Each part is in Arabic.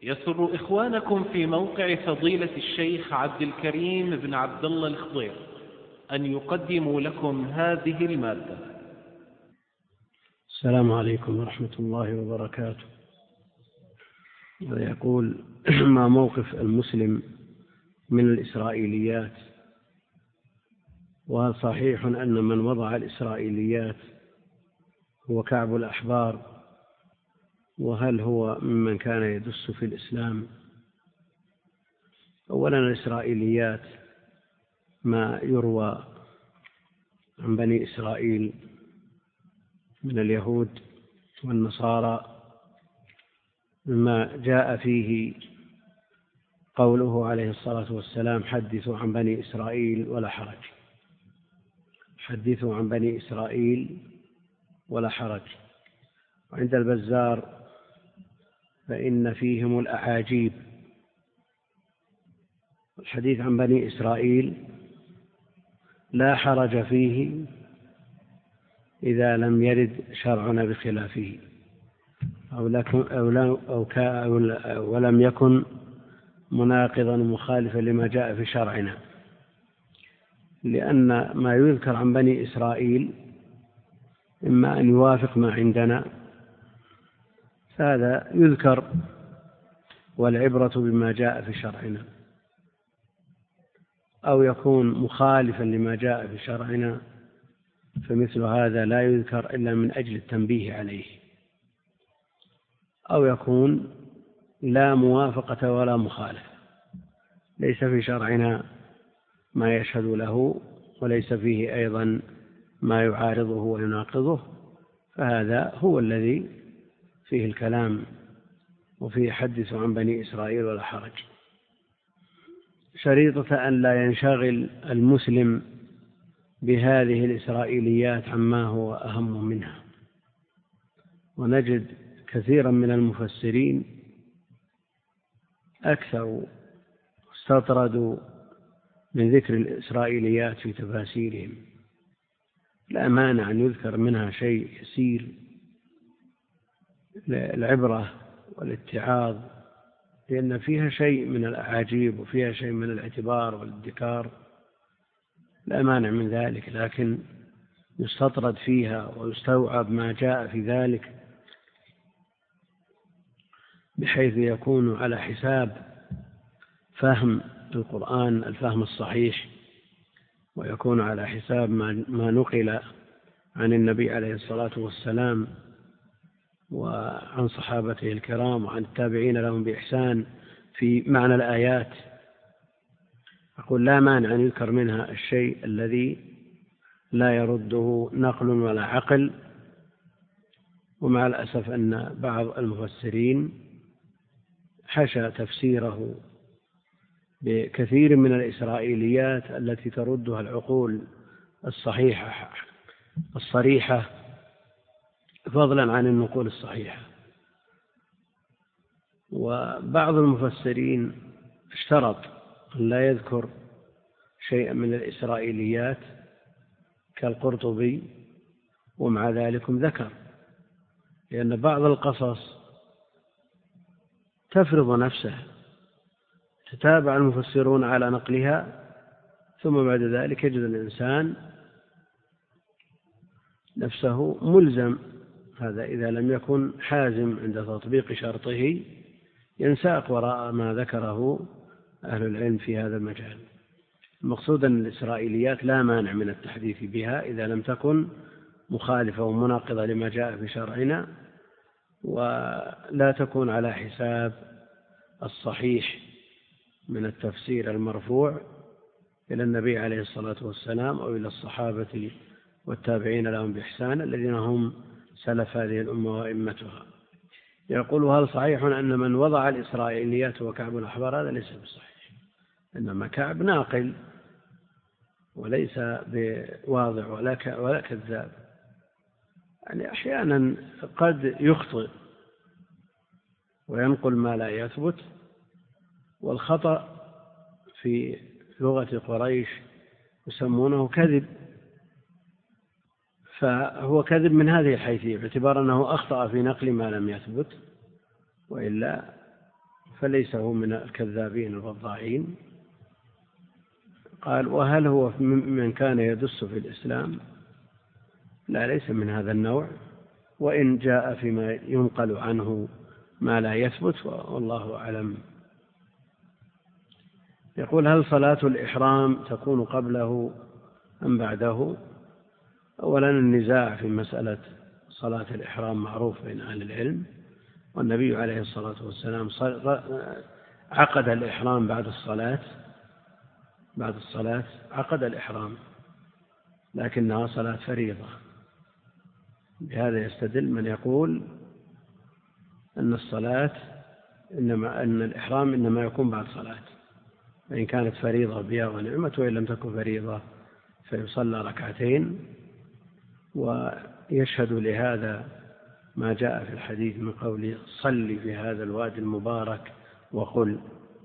يسر إخوانكم في موقع فضيلة الشيخ عبد الكريم بن عبد الله الخضير أن يقدموا لكم هذه المادة. السلام عليكم ورحمة الله وبركاته. يقول: ما موقف المسلم من الإسرائيليات؟ وهل صحيح أن من وضع الإسرائيليات هو كعب الأحبار؟ وهل هو ممن كان يدس في الإسلام؟ أولا، الإسرائيليات ما يروى عن بني إسرائيل من اليهود والنصارى مما جاء فيه قوله عليه الصلاة والسلام: حدثوا عن بني إسرائيل ولا حرج. حدثوا عن بني إسرائيل ولا حرج. وعند البزار: فإن فيهم الأعاجيب. الحديث عن بني إسرائيل لا حرج فيه إذا لم يرد شرعنا بخلافه ولم يكن مناقضا مخالفا لما جاء في شرعنا، لأن ما يذكر عن بني إسرائيل إما أن يوافق ما عندنا فهذا يذكر والعبرة بما جاء في شرعنا، أو يكون مخالفا لما جاء في شرعنا فمثل هذا لا يذكر إلا من أجل التنبيه عليه، أو يكون لا موافقة ولا مخالفة، ليس في شرعنا ما يشهد له وليس فيه أيضا ما يعارضه ويناقضه، فهذا هو الذي فيه الكلام وفيه حدث عن بني إسرائيل ولا حرج. شريطة أن لا ينشغل المسلم بهذه الإسرائيليات عما هو أهم منها. ونجد كثيرا من المفسرين أكثر استطردوا من ذكر الإسرائيليات في تفاسيرهم، لا مانع أن يذكر منها شيء يسير للعبرة والاتعاظ، لأن فيها شيء من الأعاجيب وفيها شيء من الاعتبار والادكار، لا مانع من ذلك، لكن يستطرد فيها ويستوعب ما جاء في ذلك بحيث يكون على حساب فهم القرآن الفهم الصحيح، ويكون على حساب ما نقل عن النبي عليه الصلاة والسلام وعن صحابته الكرام وعن التابعين لهم بإحسان في معنى الآيات. أقول لا مانع أن يذكر منها الشيء الذي لا يرده نقل ولا عقل. ومع الأسف أن بعض المفسرين حشى تفسيره بكثير من الإسرائيليات التي تردها العقول الصريحة فضلا عن النقول الصحيحة. وبعض المفسرين اشترط أن لا يذكر شيئا من الإسرائيليات كالقرطبي، ومع ذلك ذكر، لأن بعض القصص تفرض نفسها، تتابع المفسرون على نقلها، ثم بعد ذلك يجد الإنسان نفسه ملزم. هذا إذا لم يكن حازم عند تطبيق شرطه ينساق وراء ما ذكره أهل العلم في هذا المجال. المقصود أن الإسرائيليات لا مانع من التحديث بها إذا لم تكن مخالفة ومناقضة لما جاء في شرعنا، ولا تكون على حساب الصحيح من التفسير المرفوع إلى النبي عليه الصلاة والسلام أو إلى الصحابة والتابعين لهم بإحسان الذين هم سلف هذه الأمة وأئمتها. يقول: هل صحيح أن من وضع الإسرائيليات هو كعب الأحبار؟ هذا ليس بصحيح، إنما كعب ناقل وليس بواضع ولا كذاب. يعني أحيانا قد يخطئ وينقل ما لا يثبت، والخطأ في لغة قريش يسمونه كذب، فهو كذب من هذه الحيثية باعتبار أنه أخطأ في نقل ما لم يثبت، وإلا فليس هو من الكذابين الوضاعين. قال: وهل هو من كان يدس في الإسلام؟ لا، ليس من هذا النوع، وإن جاء فيما ينقل عنه ما لا يثبت، والله أعلم. يقول: هل صلاة الإحرام تكون قبله أم بعده؟ أولا، النزاع في مسألة صلاة الإحرام معروف بين أهل العلم، والنبي عليه الصلاة والسلام عقد الإحرام بعد الصلاة عقد الإحرام، لكنها صلاة فريضة. بهذا يستدل من يقول أن الإحرام إنما يكون بعد صلاة، فإن كانت فريضة بها ونعمة، وإن لم تكن فريضة فيصلى ركعتين. ويشهد لهذا ما جاء في الحديث من قوله: صل في هذا الوادي المبارك وقل.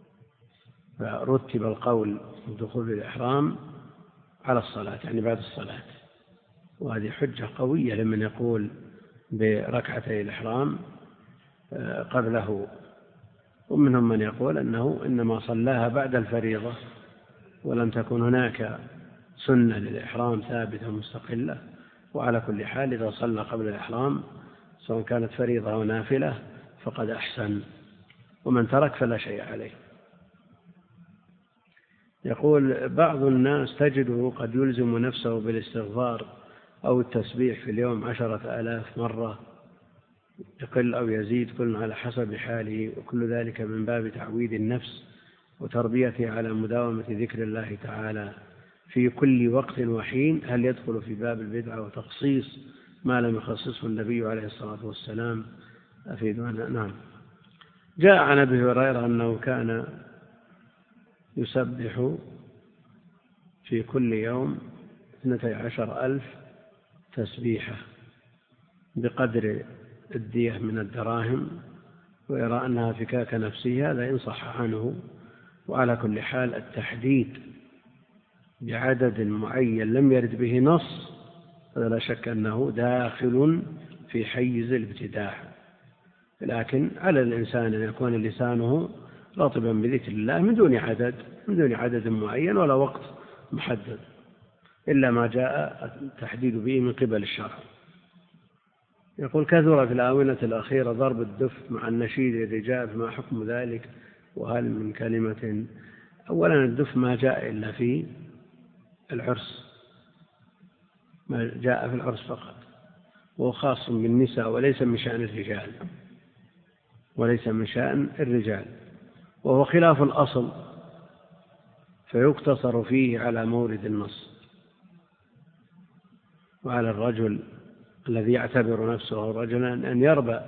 فرتب القول بدخول الإحرام على الصلاة، يعني بعد الصلاة، وهذه حجة قوية لمن يقول بركعتي الإحرام قبله. ومنهم من يقول أنه إنما صلاها بعد الفريضة، ولم تكن هناك سنة للإحرام ثابتة مستقلة. وعلى كل حال، إذا صلى قبل الإحرام سواء كانت فريضة أو نافلة فقد أحسن، ومن ترك فلا شيء عليه. يقول: بعض الناس تجده قد يلزم نفسه بالاستغفار أو التسبيح في اليوم 10,000 مرة، يقل أو يزيد كل على حسب حاله، وكل ذلك من باب تعويد النفس وتربيته على مداومة ذكر الله تعالى في كل وقت وحين. هل يدخل في باب البدعة وتخصيص ما لم يخصصه النبي عليه الصلاة والسلام؟ أفيدنا. نعم. جاء عن أبي هريرة أنه كان يسبح في كل يوم 12,000 تسبيحة بقدر الدية من الدراهم، ويرى أنها فكاك نفسه، هذا إن صح عنه. وعلى كل حال، التحديد بعدد معين لم يرد به نص هذا لا شك أنه داخل في حيز الابتداع، لكن على الإنسان أن يكون لسانه رطبا بذكر الله من دون عدد معين ولا وقت محدد، إلا ما جاء التحديد به من قبل الشرع. يقول: كثر في الآونة الأخيرة ضرب الدف مع النشيد الرجال، فما حكم ذلك؟ وهل من كلمة؟ أولا، الدف ما جاء إلا في العرس، ما جاء في العرس فقط، وهو خاص بالنساء وليس من شأن الرجال، وهو خلاف الأصل، فيقتصر فيه على مورد النص. وعلى الرجل الذي يعتبر نفسه رجلا أن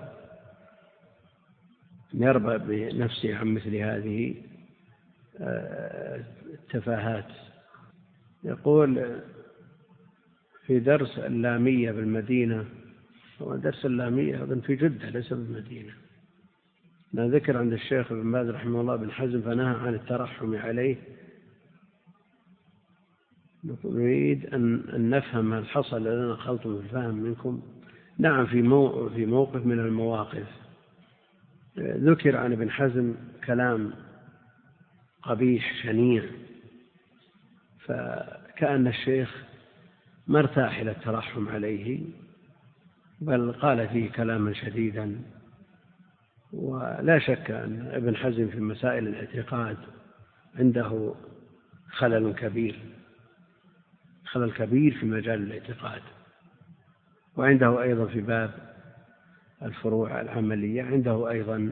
يربى بنفسه عن مثل هذه التفاهات. يقول: في درس اللامية بالمدينة، هو درس اللامية أظن في جدة ليس بالمدينة، لا ذكر عند الشيخ ابن باز رحمه الله بن حزم فنهى عن الترحم عليه. نريد أن نفهم هل حصل لنا خلط في الفهم منكم؟ نعم، في موقف من المواقف ذكر عن ابن حزم كلام قبيح شنيع، فكأن الشيخ ما ارتاح إلى الترحم عليه، بل قال فيه كلاما شديدا. ولا شك أن ابن حزم في مسائل الاعتقاد عنده خلل كبير في مجال الاعتقاد، وعنده أيضا في باب الفروع العملية عنده أيضا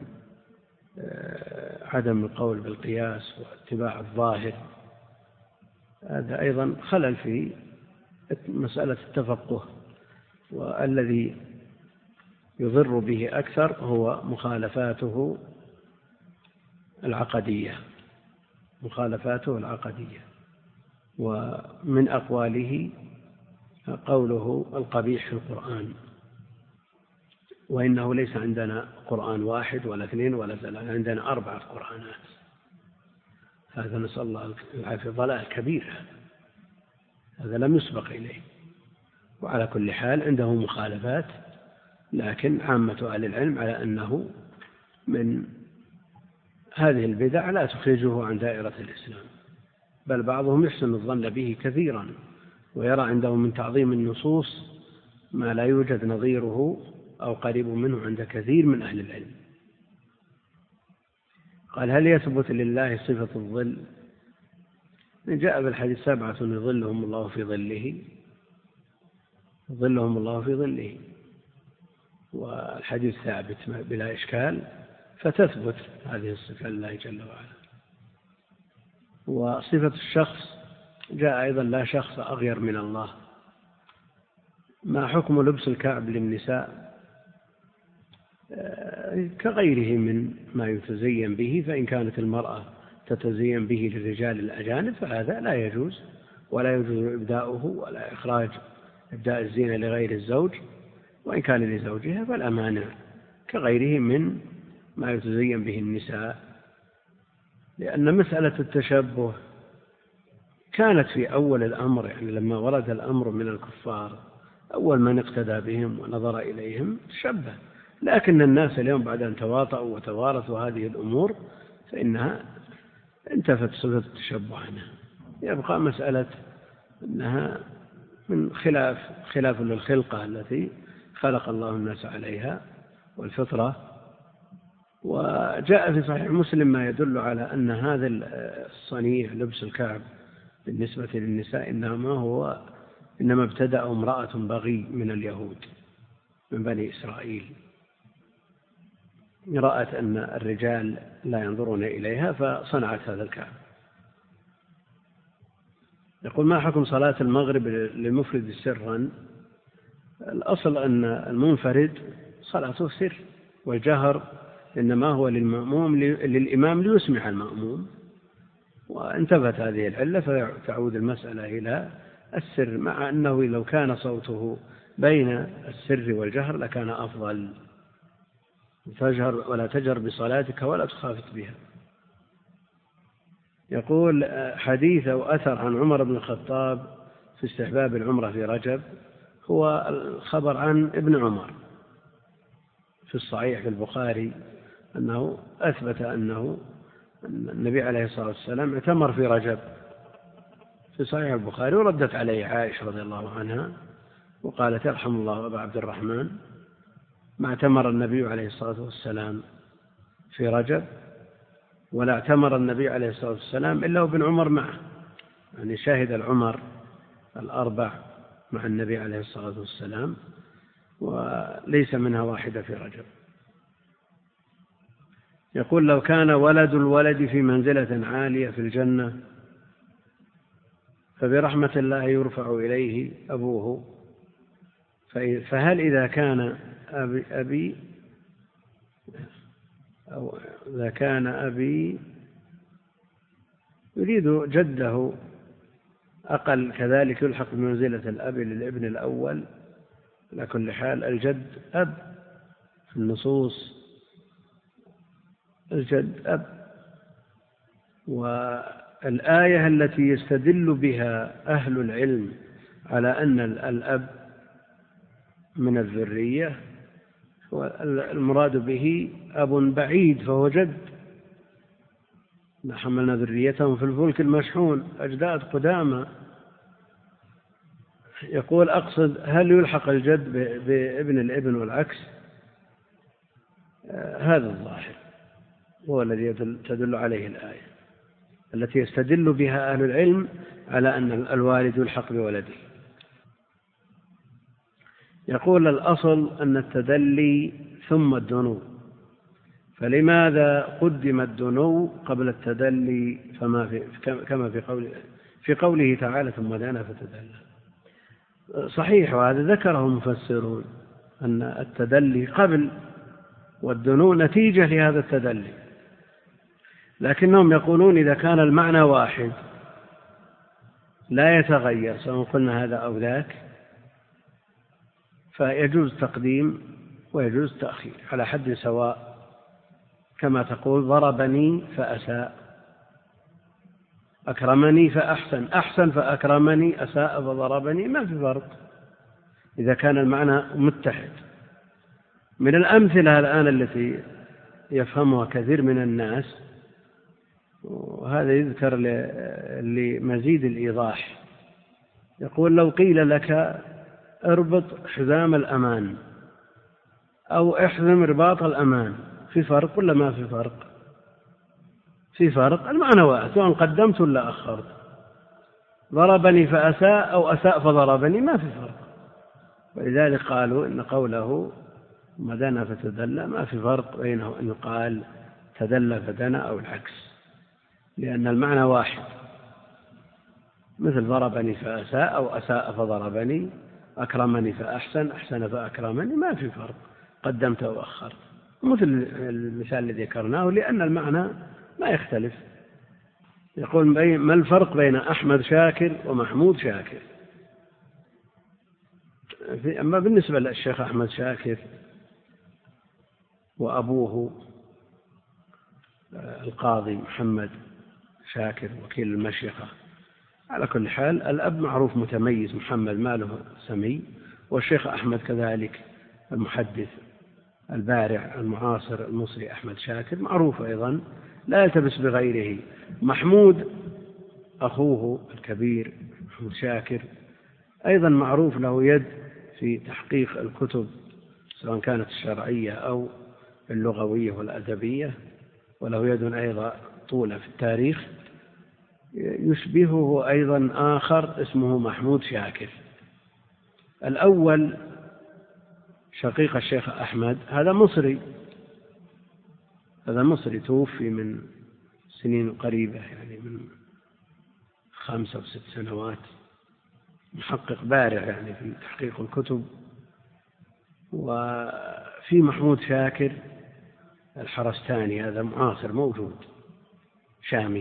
عدم القول بالقياس واتباع الظاهر، هذا أيضا خلل في مسألة التفقه. والذي يضر به أكثر هو مخالفاته العقدية. ومن أقواله قوله القبيح في القرآن، وإنه ليس عندنا قرآن واحد ولا اثنين ولا ثلاثة، عندنا 4 قرآنات. هذا نسأل الله العافية، ضلال كبير، هذا لم يسبق إليه. وعلى كل حال عنده مخالفات، لكن عامة أهل العلم على أنه من هذه البدع لا تخرجه عن دائرة الإسلام، بل بعضهم يحسن الظن به كثيرا ويرى عنده من تعظيم النصوص ما لا يوجد نظيره أو قريب منه عند كثير من أهل العلم. قال: هل يثبت لله صفة الظل؟ جاء بالحديث: 7 يظلهم الله في ظله، يظلهم الله في ظله، والحديث ثابت بلا إشكال، فتثبت هذه الصفة لله جل وعلا. وصفة الشخص جاء أيضا: لا شخص أغير من الله. ما حكم لبس الكعب للنساء؟ كغيره من ما يتزين به، فإن كانت المرأة تتزين به للرجال الأجانب فهذا لا يجوز، ولا يجوز إبداؤه ولا إخراج إبداء الزينة لغير الزوج، وإن كان لزوجها فلا مانع، كغيره من ما يتزين به النساء. لأن مسألة التشبه كانت في أول الأمر، يعني لما ورد الأمر من الكفار أول من اقتدى بهم ونظر إليهم تشبه، لكن الناس اليوم بعد أن تواطؤوا وتوارثوا هذه الأمور فإنها انتفت صفة التشبه عنها. يبقى مسألة أنها من خلاف للخلقة التي خلق الله الناس عليها والفطرة. وجاء في صحيح مسلم ما يدل على أن هذا الصنيع لبس الكعب بالنسبة للنساء إنما ابتدأ امرأة بغي من اليهود من بني إسرائيل، رأت أن الرجال لا ينظرون إليها فصنعت هذا الكعب. يقول: ما حكم صلاة المغرب للمفرد سرا؟ الأصل أن المنفرد صلاته سر، والجهر إنما هو للإمام ليسمع المأموم، وانتبهت هذه العلة فتعود المسألة إلى السر، مع أنه لو كان صوته بين السر والجهر لكان أفضل. ولا تجهر بصلاتك ولا تخافت بها. يقول: حديث أو أثر عن عمر بن الخطاب في استحباب العمرة في رجب، هو الخبر عن ابن عمر في الصحيح في البخاري أنه أثبت أن النبي عليه الصلاة والسلام اعتمر في رجب في صحيح البخاري، وردت عليه عائشة رضي الله عنها وقالت: يرحم الله أبا عبد الرحمن، ما اعتمر النبي عليه الصلاة والسلام في رجب، ولا اعتمر النبي عليه الصلاة والسلام إلا وابن عمر معه، يعني شاهد العمر الأربع مع النبي عليه الصلاة والسلام، وليس منها واحدة في رجب. يقول: لو كان ولد الولد في منزلة عالية في الجنة فبرحمة الله يرفع إليه أبوه، فهل إذا كان أبي يريد جده أقل كذلك يلحق بمنزلة الأب للابن الأول؟ على كل حال الجد أب في النصوص، الجد أب. والآية التي يستدل بها أهل العلم على أن الأب من الذرية المراد به أب بعيد فهو جد، حملنا ذريتهم في الفلك المشحون، أجداد قدامى. يقول: أقصد هل يلحق الجد بابن الابن والعكس؟ هذا الظاهر هو الذي تدل عليه الآية التي يستدل بها أهل العلم على أن الوالد يلحق بولده. يقول: الأصل أن التدلي ثم الدنو، فلماذا قدم الدنو قبل التدلي كما في قوله تعالى: ثم دنا فتدلى؟ صحيح، وهذا ذكره المفسرون أن التدلي قبل والدنو نتيجة لهذا التدلي، لكنهم يقولون إذا كان المعنى واحد لا يتغير سواء قلنا هذا أو ذاك فيجوز تقديم ويجوز تأخير على حد سواء، كما تقول: ضربني فأساء، أكرمني فأحسن، أحسن فأكرمني، أساء فضربني، ما في فرق إذا كان المعنى متحد. من الأمثلة الآن التي يفهمها كثير من الناس وهذا يذكر لمزيد الإيضاح. يقول: لو قيل لك اربط حزام الأمان أو احزم رباط الأمان، في فرق ولا ما في فرق؟ في فرق، المعنى واحد، سواء قدمت ولا أخرت. ضربني فأساء أو أساء فضربني، ما في فرق. ولذلك قالوا إن قوله ما دنا فتدلى ما في فرق بينه أن يقال تدلى فدنا أو العكس، لأن المعنى واحد، مثل ضربني فأساء أو أساء فضربني، أكرمني فأحسن أحسن فأكرمني، ما في فرق قدمت أو أخرت، مثل المثال الذي ذكرناه، لأن المعنى ما يختلف. يقول: ما الفرق بين أحمد شاكر ومحمود شاكر؟ أما بالنسبة للشيخ أحمد شاكر وأبوه القاضي محمد شاكر وكيل المشيخة، على كل حال الأب معروف متميز محمد ماله سمي، والشيخ أحمد كذلك المحدث البارع المعاصر المصري أحمد شاكر معروف أيضا لا يلتبس بغيره. محمود أخوه الكبير محمود شاكر أيضا معروف له يد في تحقيق الكتب سواء كانت الشرعية أو اللغوية والأدبية، وله يد أيضا طولة في التاريخ. يشبهه أيضا آخر اسمه محمود شاكر. الأول شقيق الشيخ أحمد، هذا مصري توفي من سنين قريبة، يعني من 5 أو 6 سنوات، محقق بارع يعني في تحقيق الكتب. وفي محمود شاكر الحرستاني، هذا معاصر موجود شامي،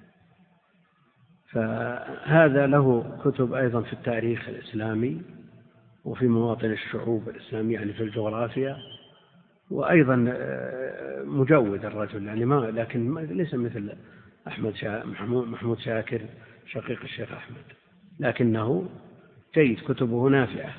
فهذا له كتب أيضا في التاريخ الإسلامي وفي مواطن الشعوب الإسلامية، يعني في الجغرافيا، وأيضا مجود الرجل، يعني لكن ليس مثل محمود شاكر شقيق الشيخ أحمد، لكنه جيد، كتبه نافعة.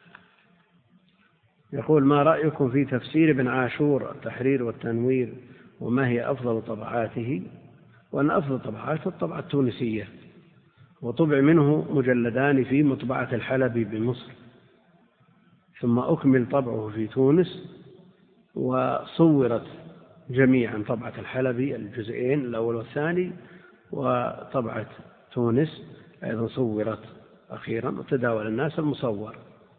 يقول: ما رأيكم في تفسير ابن عاشور التحرير والتنوير، وما هي أفضل طبعاته؟ وأن أفضل طبعاته الطبعة التونسية، وطبع منه مجلدان في مطبعة الحلبي بمصر، ثم أكمل طبعه في تونس، وصورت جميعا طبعة الحلبي الجزئين الأول والثاني، وطبعة تونس أيضا صورت أخيرا، وتداول الناس المصور.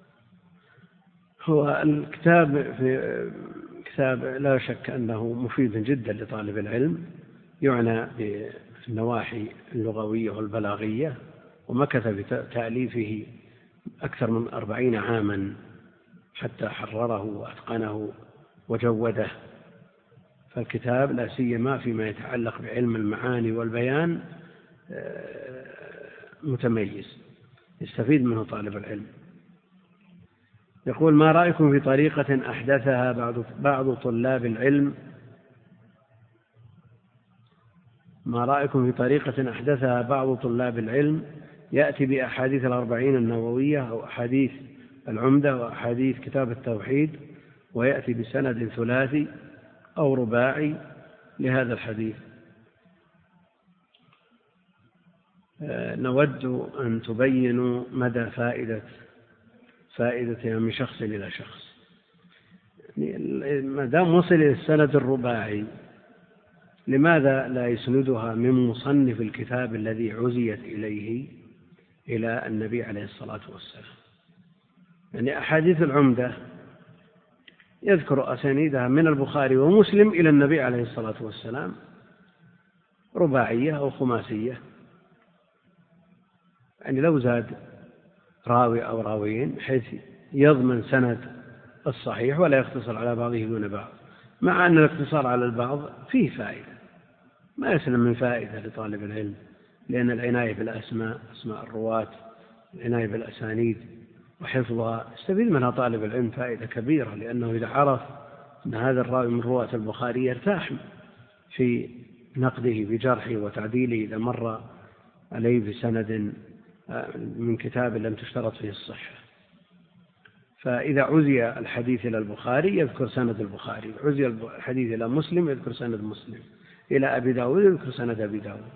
هو الكتاب كتاب لا شك أنه مفيد جدا لطالب العلم، يعنى بالنواحي اللغوية والبلاغية، ومكث بتأليفه أكثر من 40 عاما حتى حرره وأتقنه وجوده. فالكتاب لا سيما فيما يتعلق بعلم المعاني والبيان متميز، يستفيد منه طالب العلم. يقول: ما رأيكم في طريقة أحدثها بعض طلاب العلم؟ ما رأيكم في طريقة أحدثها بعض طلاب العلم يأتي بأحاديث 40 النووية أو أحاديث العمدة وأحاديث كتاب التوحيد، ويأتي بسند ثلاثي أو رباعي لهذا الحديث؟ نود أن تبينوا مدى فائدتها من شخص إلى شخص. ما دام وصل إلى السند الرباعي، لماذا لا يسندها من مصنف الكتاب الذي عزيت إليه إلى النبي عليه الصلاة والسلام؟ يعني أحاديث العمدة يذكر أسانيدها من البخاري ومسلم إلى النبي عليه الصلاة والسلام رباعية أو خماسية، يعني لو زاد راوي أو راويين بحيث يضمن سند الصحيح ولا يقتصر على بعضه دون بعض، مع أن الاقتصار على البعض فيه فائدة، ما يسلم من فائدة لطالب العلم، لأن العناية بالأسماء، أسماء الرواة، العناية بالأسانيد وحفظها يستفيد منها طالب العلم فائدة كبيرة، لأنه إذا عرف أن هذا الراوي من رواة البخاري يرتاح في نقده بجرحه وتعديله إذا مر عليه بسند من كتاب لم تشترط فيه الصحة. فإذا عزي الحديث إلى البخاري يذكر سند البخاري، عزي الحديث إلى مسلم يذكر سند مسلم، إلى أبي داود يذكر سند أبي داود،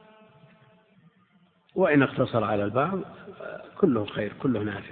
وإن اقتصر على البعض كله خير كله نافع.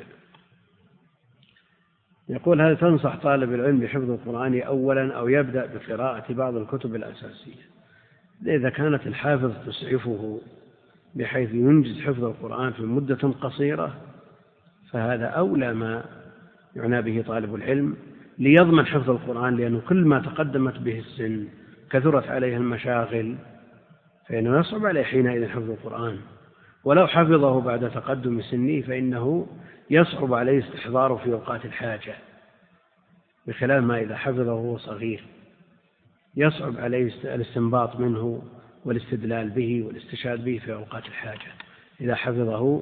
يقول: هل تنصح طالب العلم بحفظ القرآن أولا أو يبدأ بقراءة بعض الكتب الأساسية؟ إذا كانت الحافظ تسعفه بحيث ينجز حفظ القرآن في مدة قصيرة فهذا أولى ما يعنى به طالب العلم ليضمن حفظ القرآن، لأنه كل ما تقدمت به السن كثرت عليه المشاغل فإنه يصعب عليه حينئذ حفظ القرآن، ولو حفظه بعد تقدم سنه فإنه يصعب عليه استحضاره في أوقات الحاجة، بخلاف ما إذا حفظه وهو صغير يصعب عليه الاستنباط منه والاستدلال به والاستشهاد به في أوقات الحاجة إذا حفظه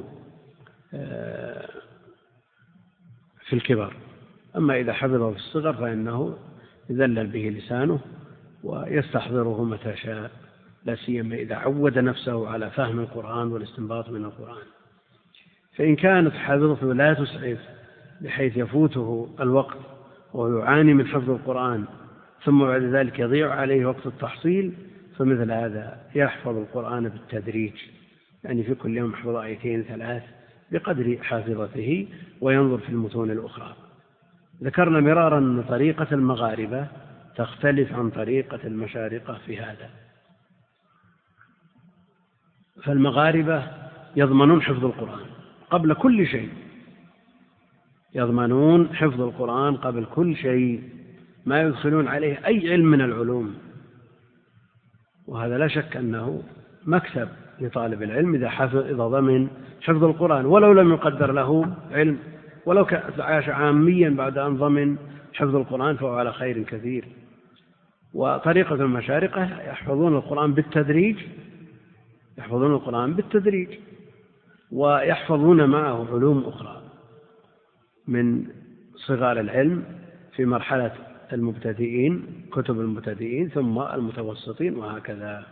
في الكبر. أما إذا حفظه في الصغر فإنه يذلل به لسانه ويستحضره متى شاء، لا سيما إذا عود نفسه على فهم القرآن والاستنباط من القرآن. فإن كانت حافظته لا تسعف بحيث يفوته الوقت ويعاني من حفظ القرآن ثم بعد ذلك يضيع عليه وقت التحصيل، فمثل هذا يحفظ القرآن بالتدريج، يعني في كل يوم يحفظ آيتين 3 بقدر حافظته وينظر في المتون الأخرى. ذكرنا مرارا أن طريقة المغاربة تختلف عن طريقة المشارقة في هذا، فالمغاربة يضمنون حفظ القرآن قبل كل شيء، يضمنون حفظ القرآن قبل كل شيء، ما يدخلون عليه أي علم من العلوم، وهذا لا شك أنه مكسب لطالب العلم إذا ضمن حفظ القرآن ولو لم يقدر له علم، ولو عاش عاميا بعد أن ضمن حفظ القرآن فهو على خير كثير. وطريقة المشارقة يحفظون القرآن بالتدريج ويحفظون معه علوم أخرى من صغار العلم في مرحلة المبتدئين، كتب المبتدئين، ثم المتوسطين، وهكذا.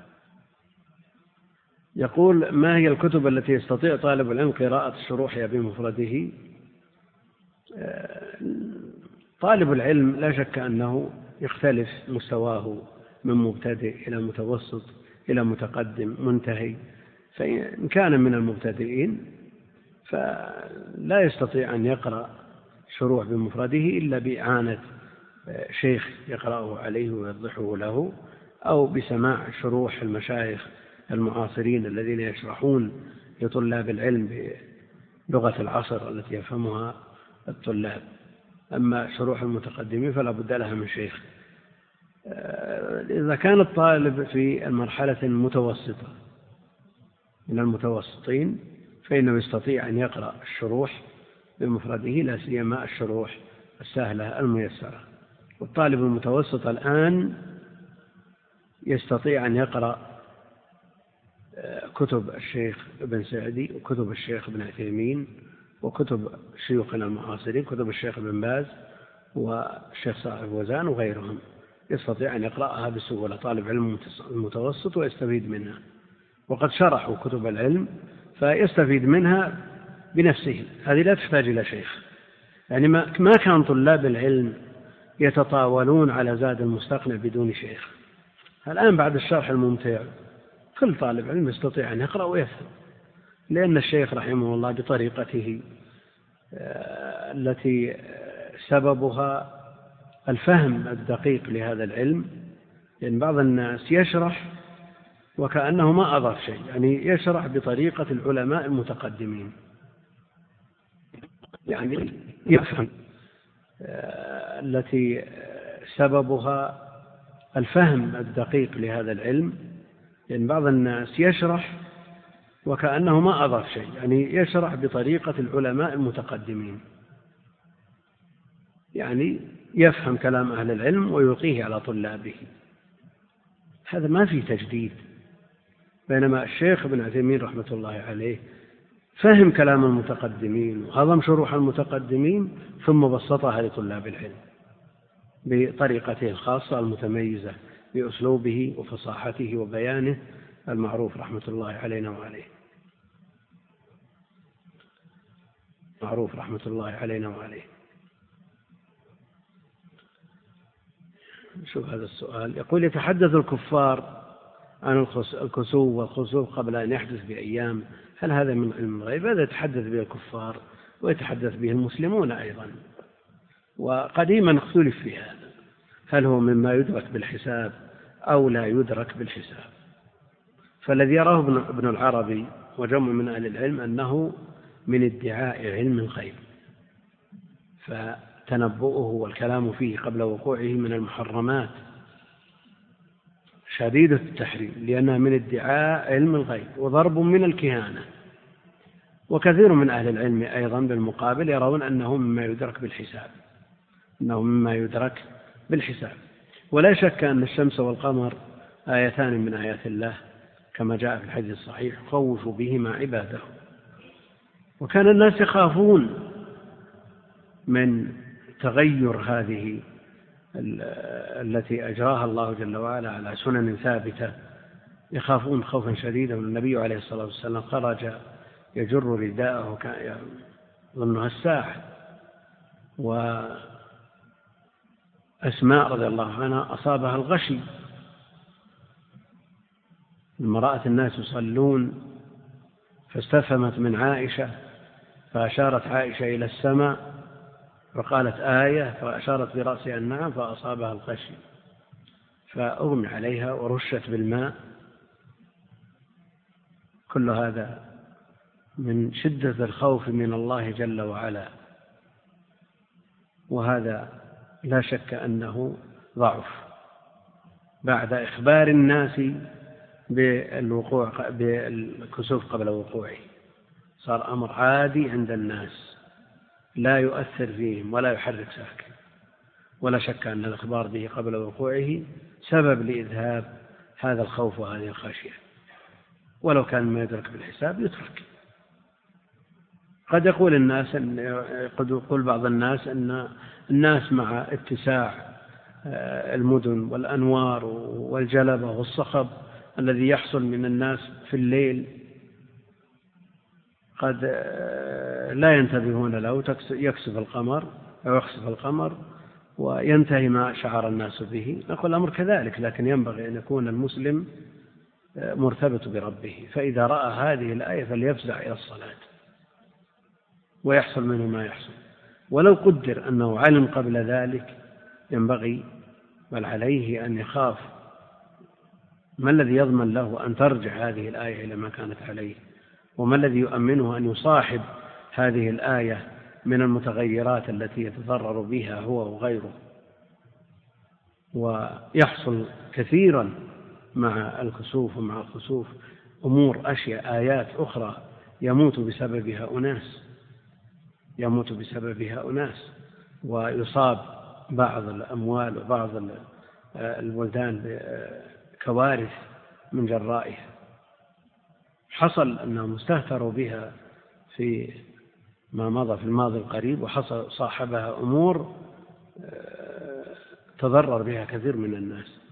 يقول: ما هي الكتب التي يستطيع طالب العلم قراءة شروحها بمفرده؟ طالب العلم لا شك أنه يختلف مستواه من مبتدئ إلى متوسط إلى متقدم منتهي، فإن كان من المبتدئين فلا يستطيع أن يقرأ شروح بمفرده إلا بإعانة شيخ يقرأه عليه ويوضحه له، أو بسماع شروح المشايخ المعاصرين الذين يشرحون لطلاب العلم بلغة العصر التي يفهمها الطلاب. أما شروح المتقدمين فلا بد لها من شيخ. إذا كان الطالب في المرحلة المتوسطة من المتوسطين فإنه يستطيع أن يقرأ الشروح بمفرده، لا سيما الشروح السهلة الميسرة. والطالب المتوسط الآن يستطيع أن يقرأ كتب الشيخ ابن سعدي وكتب الشيخ ابن عثيمين وكتب شيوخنا المعاصرين، كتب الشيخ ابن باز والشيخ صاحب وزان وغيرهم، يستطيع أن يقرأها بسهولة طالب علم المتوسط ويستفيد منها، وقد شرحوا كتب العلم فيستفيد منها بنفسه، هذه لا تحتاج إلى شيخ. يعني ما كان طلاب العلم يتطاولون على زاد المستقنع بدون شيخ. الآن بعد الشرح الممتع كل طالب علم يستطيع أن يقرأ ويفهم، لأن الشيخ رحمه الله بطريقته التي سببها الفهم الدقيق لهذا العلم، لأن بعض الناس يشرح وكأنه ما أضاف شيء، يعني يشرح بطريقة العلماء المتقدمين، يعني يفهم التي سببها الفهم الدقيق لهذا العلم، لأن بعض الناس يشرح وكأنه ما أضاف شيء، يعني يشرح بطريقة العلماء المتقدمين، يعني يفهم كلام أهل العلم ويلقيه على طلابه، هذا ما فيه تجديد. بينما الشيخ ابن عثيمين رحمة الله عليه فهم كلام المتقدمين وهضم شروح المتقدمين ثم بسطها لطلاب العلم بطريقته الخاصة المتميزة بأسلوبه وفصاحته وبيانه المعروف رحمة الله علينا وعليه. معروف رحمة الله علينا وعليه. شوف هذا السؤال، يقول: يتحدث الكفار عن الكسوف والخسوف قبل أن يحدث بأيام، هل هذا من علم الغيب؟ هذا يتحدث به الكفار ويتحدث به المسلمون أيضا، وقديما اختلف في هذا، هل هو مما يدرك بالحساب أو لا يدرك بالحساب. فالذي يراه ابن العربي وجمع من أهل العلم أنه من ادعاء علم الغيب، فتنبؤه والكلام فيه قبل وقوعه من المحرمات شديد التحريم، لأنها من ادعاء علم الغيب وضرب من الكهانة. وكثير من أهل العلم أيضا بالمقابل يرون أنه مما يدرك بالحساب، أنه مما يدرك بالحساب. ولا شك أن الشمس والقمر آيتان من آيات الله كما جاء في الحديث الصحيح خوف بهما عباده. وكان الناس يخافون من تغير هذه التي أجراها الله جل وعلا على سنن ثابتة، يخافون خوفا شديدا. والنبي عليه الصلاة والسلام خرج يجر رداءه ظنها الساعة، وأسماء رضي الله عنها أصابها الغشي لما رأت الناس يصلون فاستفهمت من عائشة، فأشارت عائشة إلى السماء فقالت آية، فأشارت برأسها النعم، فأصابها الغشي فأغمي عليها ورشت بالماء. كل هذا من شدة الخوف من الله جل وعلا، وهذا لا شك أنه ضعف بعد إخبار الناس بالكسوف قبل وقوعه، صار أمر عادي عند الناس لا يؤثر فيهم ولا يحرك ساكن. ولا شك أن الإخبار به قبل وقوعه سبب لإذهاب هذا الخوف وهذه الخشية، ولو كان ما يدرك بالحساب يترك. قد يقول بعض الناس أن الناس مع اتساع المدن والأنوار والجلبة والصخب الذي يحصل من الناس في الليل قد لا ينتبهون له، يكسف القمر أو يخسف القمر وينتهي ما شعر الناس به. نقول الأمر كذلك، لكن ينبغي أن يكون المسلم مرتبط بربه، فإذا رأى هذه الآية فليفزع إلى الصلاة ويحصل منه ما يحصل. ولو قدر أنه علم قبل ذلك ينبغي بل عليه أن يخاف، ما الذي يضمن له أن ترجع هذه الآية إلى ما كانت عليه؟ وما الذي يؤمنه أن يصاحب هذه الآية من المتغيرات التي يتضرر بها هو وغيره؟ ويحصل كثيرا مع الكسوف ومع الخسوف أمور آيات أخرى يموت بسببها أناس ويصاب بعض الأموال وبعض البلدان بكوارث من جرائها. حصل أنهم استهتروا بها في ما مضى في الماضي القريب، وحصل صاحبها أمور تضرر بها كثير من الناس.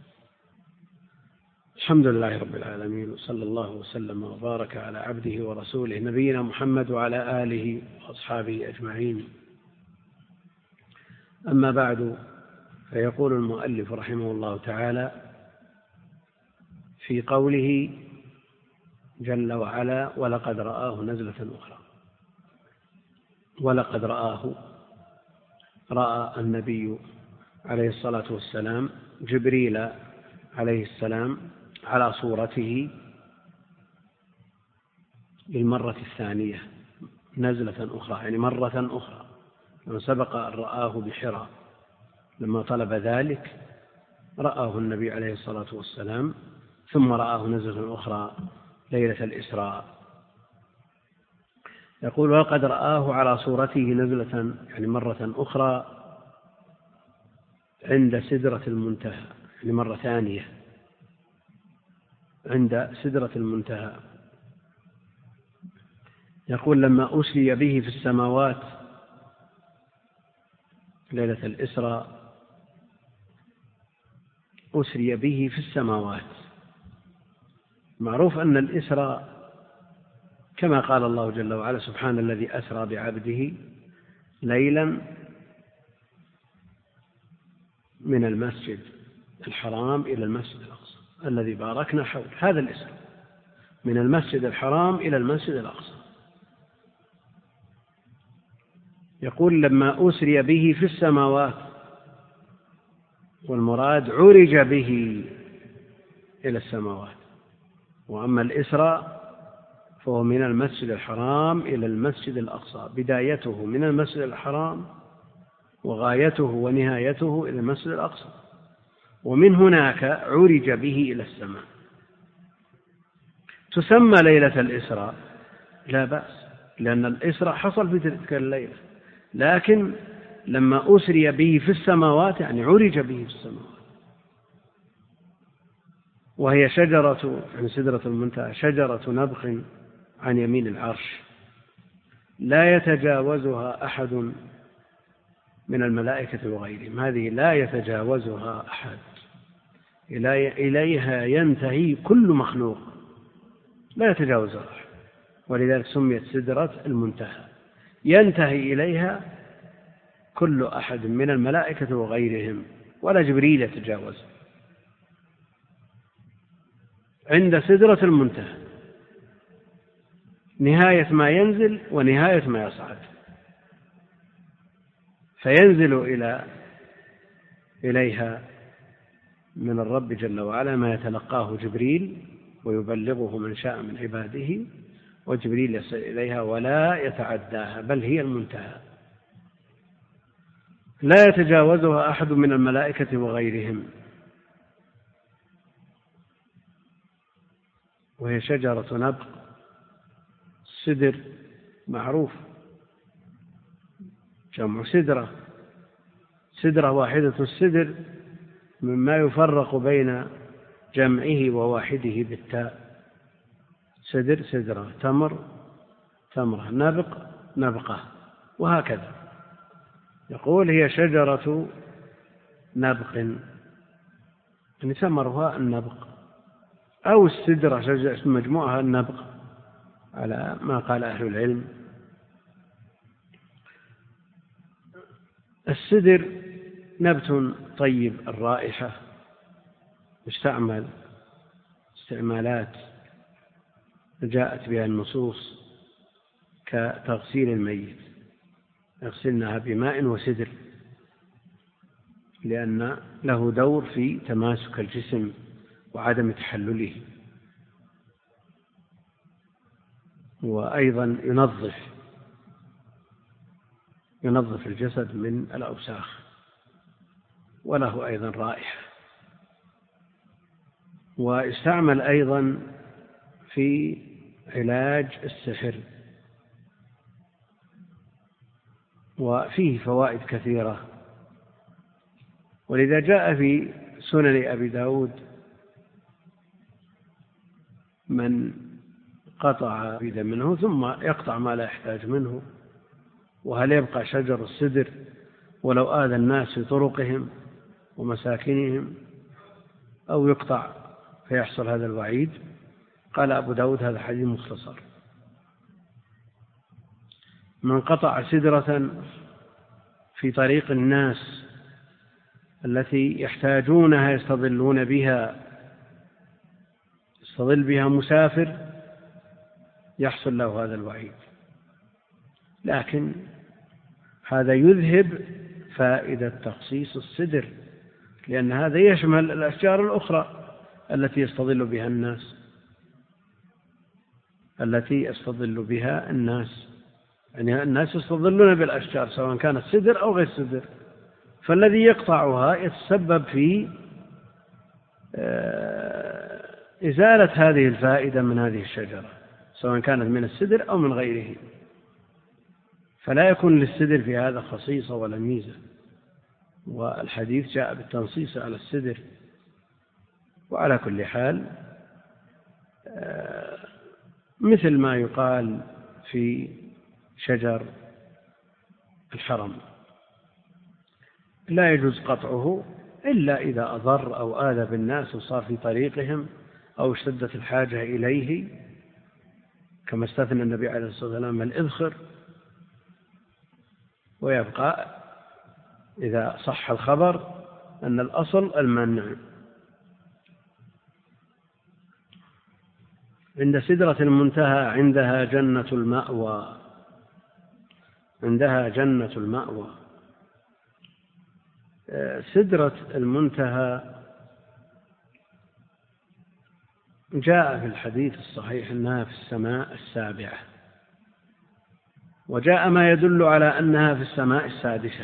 الحمد لله رب العالمين، وصلى الله وسلم وبارك على عبده ورسوله نبينا محمد وعلى آله وأصحابه أجمعين. أما بعد، فيقول المؤلف رحمه الله تعالى في قوله جل وعلا: ولقد رآه نزلة أخرى. ولقد رأى النبي عليه الصلاة والسلام جبريل عليه السلام على صورته للمرة الثانية نزلة أخرى، يعني مرة أخرى. لما سبق أن رآه بحراء لما طلب ذلك رآه النبي عليه الصلاة والسلام، ثم رآه نزلة أخرى ليلة الإسراء. يقول: وقد رآه على صورته نزلة، يعني مرة أخرى عند سدرة المنتهى، يعني مرة ثانية عند سدرة المنتهى. يقول: لما أسري به في السماوات ليلة الإسراء، أسري به في السماوات. معروف أن الإسراء كما قال الله جل وعلا: سبحان الذي أسرى بعبده ليلا من المسجد الحرام إلى المسجد الأقصى. الذي باركنا حوله، هذا الإسراء من المسجد الحرام إلى المسجد الأقصى. يقول لما أسري به في السماوات، والمراد عرج به إلى السماوات. وأما الإسراء فهو من المسجد الحرام إلى المسجد الأقصى، بدايته من المسجد الحرام وغايته ونهايته إلى المسجد الأقصى، ومن هناك عرج به إلى السماء. تسمى ليلة الإسراء لا بأس، لأن الإسراء حصل في تلك الليلة، لكن لما أسري به في السماوات يعني عرج به في السماوات. وهي شجرة عن سدرة المنتهى، شجرة نبق عن يمين العرش، لا يتجاوزها أحد من الملائكة وغيرهم، هذه لا يتجاوزها أحد، إليها ينتهي كل مخلوق، لا يتجاوزها أحد، ولذلك سميت سدرة المنتهى، ينتهي إليها كل أحد من الملائكة وغيرهم، ولا جبريل يتجاوز. عند سدرة المنتهى نهاية ما ينزل ونهاية ما يصعد، فينزل إليها من الرب جل وعلا ما يتلقاه جبريل ويبلغه من شاء من عباده، وجبريل يصل إليها ولا يتعداها، بل هي المنتهى، لا يتجاوزها أحد من الملائكة وغيرهم. وهي شجرة نبق، السدر معروف جمع سدرة، سدرة واحدة، السدر مما يفرق بين جمعه وواحده بالتاء، سدر سدرة، تمر تمرة، نبق نبقة، وهكذا. يقول هي شجرة نبق، يعني ثمرها النبق، أو السدرة شجرة مجموعها النبق على ما قال أهل العلم. السدر نبت طيب الرائحة، يستعمل استعمالات جاءت بها النصوص كتغسيل الميت، يغسلنها بماء وسدر، لأن له دور في تماسك الجسم وعدم تحلله، وأيضا ينظف الجسد من الأوساخ، وله أيضا رائحة. ويستعمل أيضا في علاج السحر، وفيه فوائد كثيرة. ولذا جاء في سنن أبي داود من قطع يدا منه ثم يقطع ما لا يحتاج منه، وهل يبقى شجر السدر ولو آذى الناس في طرقهم ومساكنهم، أو يقطع فيحصل هذا الوعيد؟ قال أبو داود هذا حديث مختصر. من قطع سدرة في طريق الناس التي يحتاجونها يستظلون بها، يستظل بها مسافر، يحصل له هذا الوعيد. لكن هذا يذهب فائدة تخصيص السدر، لأن هذا يشمل الأشجار الأخرى التي يستظل بها الناس، يعني الناس يستظلون بالأشجار سواء كانت سدر أو غير سدر، فالذي يقطعها يتسبب في إزالة هذه الفائدة من هذه الشجرة، سواء كانت من السدر أو من غيره، فلا يكون للسدر في هذا خصيصة ولا ميزة. والحديث جاء بالتنصيص على السدر. وعلى كل حال مثل ما يقال في شجر الحرم، لا يجوز قطعه إلا إذا أضر أو آذى بالناس وصار في طريقهم أو اشتدت الحاجة إليه، كما استثنى النبي عليه الصلاة والسلام الإذخر. ويبقى إذا صح الخبر أن الأصل المنع. عند سدرة المنتهى عندها جنة المأوى، عندها جنة المأوى. سدرة المنتهى جاء في الحديث الصحيح أنها في السماء السابعة، وجاء ما يدل على أنها في السماء السادسة،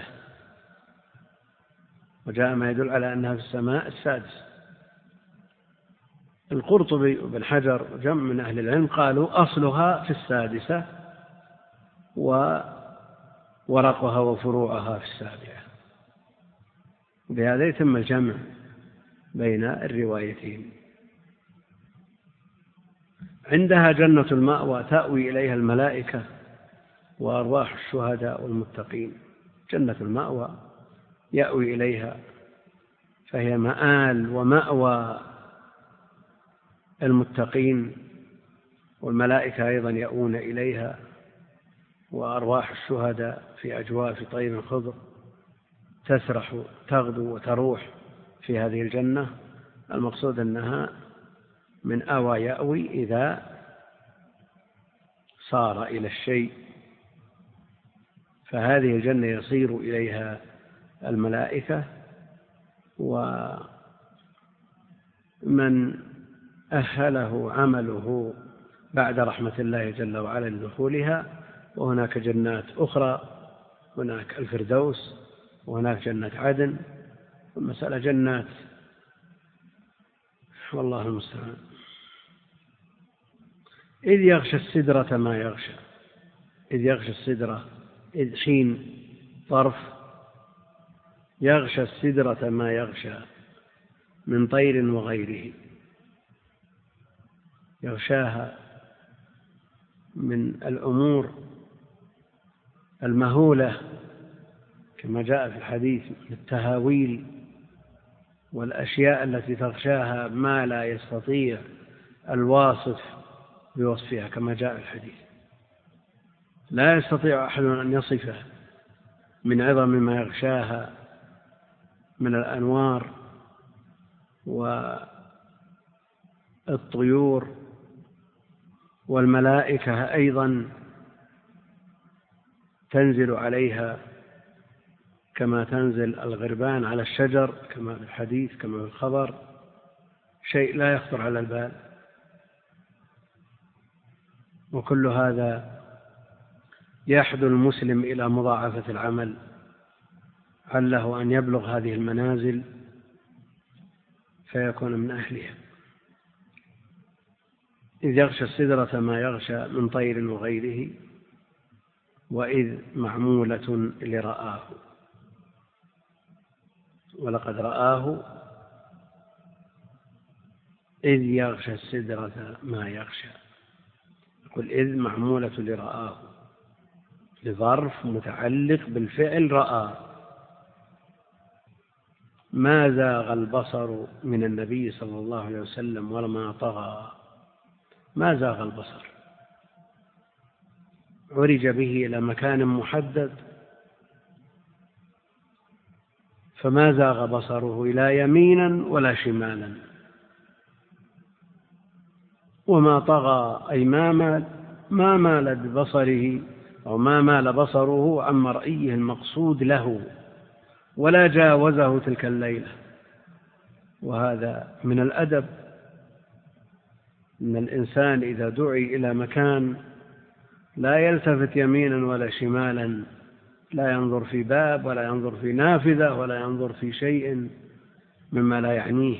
وجاء ما يدل على أنها في السماء السادسة. القرطبي وابن حجر وجمع من أهل العلم قالوا أصلها في السادسة وورقها وفروعها في السابعة، بهذا يتم الجمع بين الروايتين. عندها جنة المأوى تأوي إليها الملائكة وأرواح الشهداء والمتقين. جنة المأوى يأوي إليها، فهي مآل ومأوى المتقين، والملائكة أيضا يأوون إليها، وأرواح الشهداء في أجواف طير خضر تسرح تغدو وتروح في هذه الجنة. المقصود أنها من أوى يأوي إذا صار إلى الشيء، فهذه الجنة يصير إليها الملائكة، ومن أهله عمله بعد رحمة الله جل وعلا لدخولها. وهناك جنات أخرى، هناك الفردوس، وهناك جنة عدن، والمسألة جنات، والله المستعان. إذ يغشى السدرة ما يغشى. إذ يغشى السدرة، إذ حين ظرف، يغشى السدرة ما يغشى من طير وغيره، يغشاها من الأمور المهولة كما جاء في الحديث، التهاويل والأشياء التي تغشاها ما لا يستطيع الواصف بوصفها، كما جاء في الحديث لا يستطيع أحد أن يصفه من عظم ما يغشاها من الأنوار والطيور، والملائكة أيضا تنزل عليها كما تنزل الغربان على الشجر، كما في الحديث كما في الخبر، شيء لا يخطر على البال. وكل هذا يحدو المسلم إلى مضاعفة العمل، عله أن يبلغ هذه المنازل فيكون من أهلها. إذ يغشى السدرة ما يغشى من طير وغيره، وإذ معمولة لرآه، ولقد رآه إذ يغشى السدرة ما يغشى. يقول إذ معمولة لرآه، لظرف متعلق بالفعل رآه. ما زاغ البصر من النبي صلى الله عليه وسلم وما طغى. ما زاغ البصر، عرج به إلى مكان محدد فما زاغ بصره إلى يمينا ولا شمالا. وما طغى أي ما مال ببصره أو ما مال بصره عن مرئيه المقصود له، ولا جاوزه تلك الليلة. وهذا من الأدب أن الإنسان إذا دعي إلى مكان لا يلتفت يمينا ولا شمالا، لا ينظر في باب ولا ينظر في نافذة ولا ينظر في شيء مما لا يعنيه.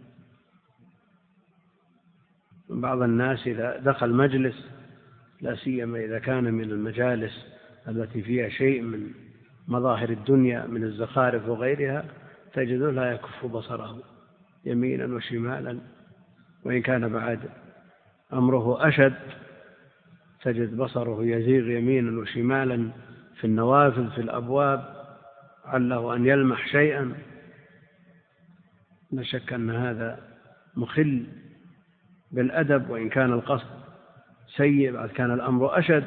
بعض الناس إذا دخل مجلس، لا سيما إذا كان من المجالس التي فيها شيء من مظاهر الدنيا من الزخارف وغيرها، تجده لا يكف بصره يمينا وشمالا، وإن كان بعد أمره أشد تجد بصره يزيغ يمينا وشمالا في النوافذ في الأبواب، عله أن يلمح شيئا. لا شك أن هذا مخل بالأدب، وإن كان القصد سيء بعد كان الأمر أشد.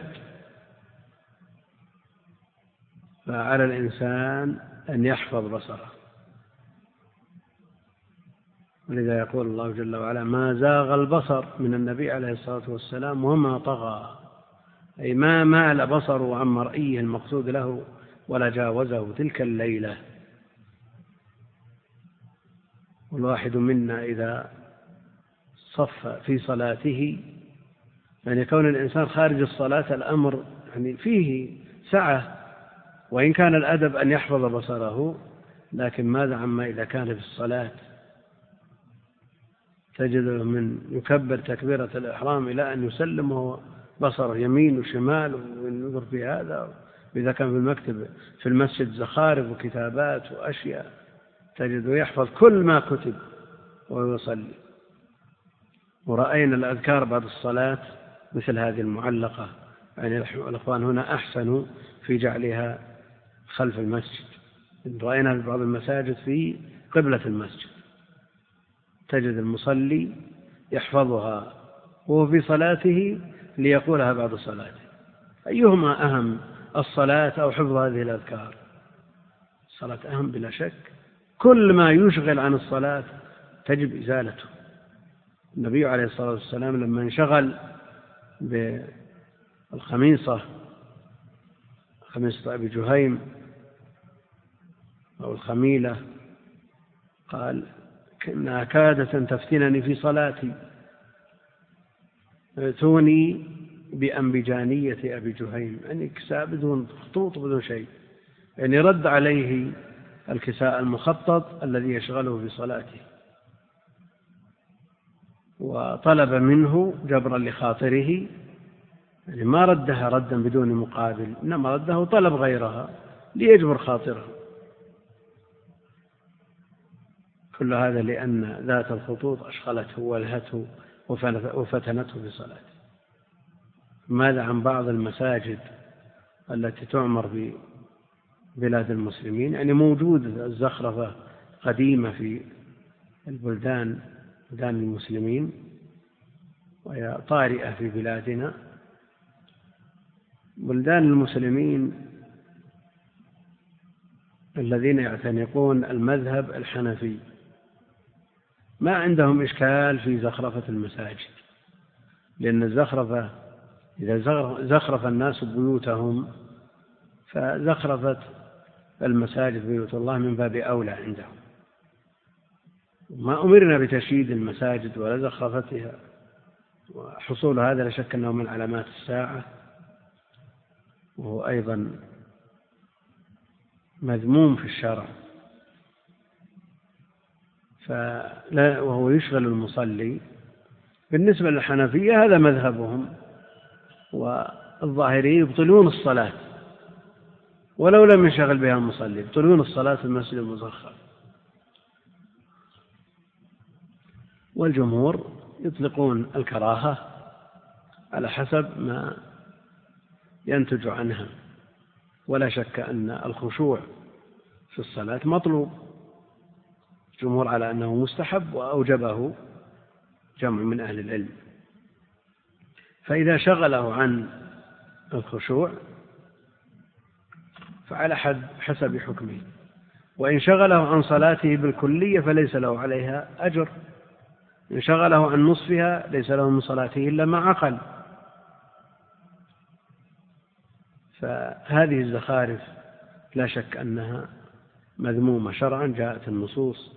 فعلى الإنسان أن يحفظ بصره. ولذا يقول الله جل وعلا: ما زاغ البصر من النبي عليه الصلاة والسلام وما طغى، أي ما مال بصره عن مرئيه المقصود له ولا جاوزه تلك الليلة. والواحد منا إذا صف في صلاته، يعني كون الإنسان خارج الصلاة الأمر يعني فيه سعة، وإن كان الأدب أن يحفظ بصره، لكن ماذا عما إذا كان في الصلاة؟ تجده من يكبر تكبيرة الإحرام إلى أن يسلم وهو بصره يمين وشمال وينظر في هذا. وإذا كان في المكتب في المسجد زخارف وكتابات وأشياء، تجده يحفظ كل ما كتب وهو يصلي. ورأينا الأذكار بعد الصلاة مثل هذه المعلقة، يعني الأخوان هنا أحسنوا في جعلها خلف المسجد. رأينا في بعض المساجد في قبلة المسجد، تجد المصلي يحفظها وهو في صلاته ليقولها بعد صلاته. أيهما أهم، الصلاة أو حفظ هذه الأذكار؟ الصلاة أهم بلا شك. كل ما يشغل عن الصلاة تجب إزالته. النبي عليه الصلاة والسلام لما انشغل بالخميصة، خميصة أبي جهيم أو الخميلة، قال: إنها كادت أن تفتنني في صلاتي، ائتوني بأنبجانية أبي جهيم، يعني كساء بدون خطوط بدون شيء، يعني رد عليه الكساء المخطط الذي يشغله في صلاته، وطلب منه جبرا لخاطره، يعني ما ردها ردا بدون مقابل، إنما رده طلب غيرها ليجبر خاطره. كل هذا لأن ذات الخطوط أشغلته ولهته وفتنته في صلاته. ماذا عن بعض المساجد التي تعمر في بلاد المسلمين؟ يعني موجود الزخرفة قديمة في البلدان المسلمين، وهي طارئة في بلادنا. بلدان المسلمين الذين يعتنقون المذهب الحنفي ما عندهم إشكال في زخرفة المساجد، لأن الزخرفة إذا زخرف الناس بيوتهم فزخرفة المساجد بيوت الله من باب أولى عندهم. ما أمرنا بتشييد المساجد ولا زخرفتها، وحصول هذا لا شك أنه من علامات الساعة، وهو أيضا مذموم في الشرع، وهو يشغل المصلي. بالنسبة للحنفية هذا مذهبهم، والظاهرية يبطلون الصلاة ولو لم ينشغل بها المصلي، يبطلون الصلاة في المسجد المزخرف. والجمهور يطلقون الكراهة على حسب ما ينتج عنها، ولا شك أن الخشوع في الصلاة مطلوب. الجمهور على أنه مستحب، وأوجبه جمع من أهل العلم. فإذا شغله عن الخشوع فعلى حسب حكمه، وإن شغله عن صلاته بالكلية فليس له عليها أجر، إن شغله عن نصفها ليس له من صلاته إلا ما عقل. فهذه الزخارف لا شك أنها مذمومة شرعا، جاءت النصوص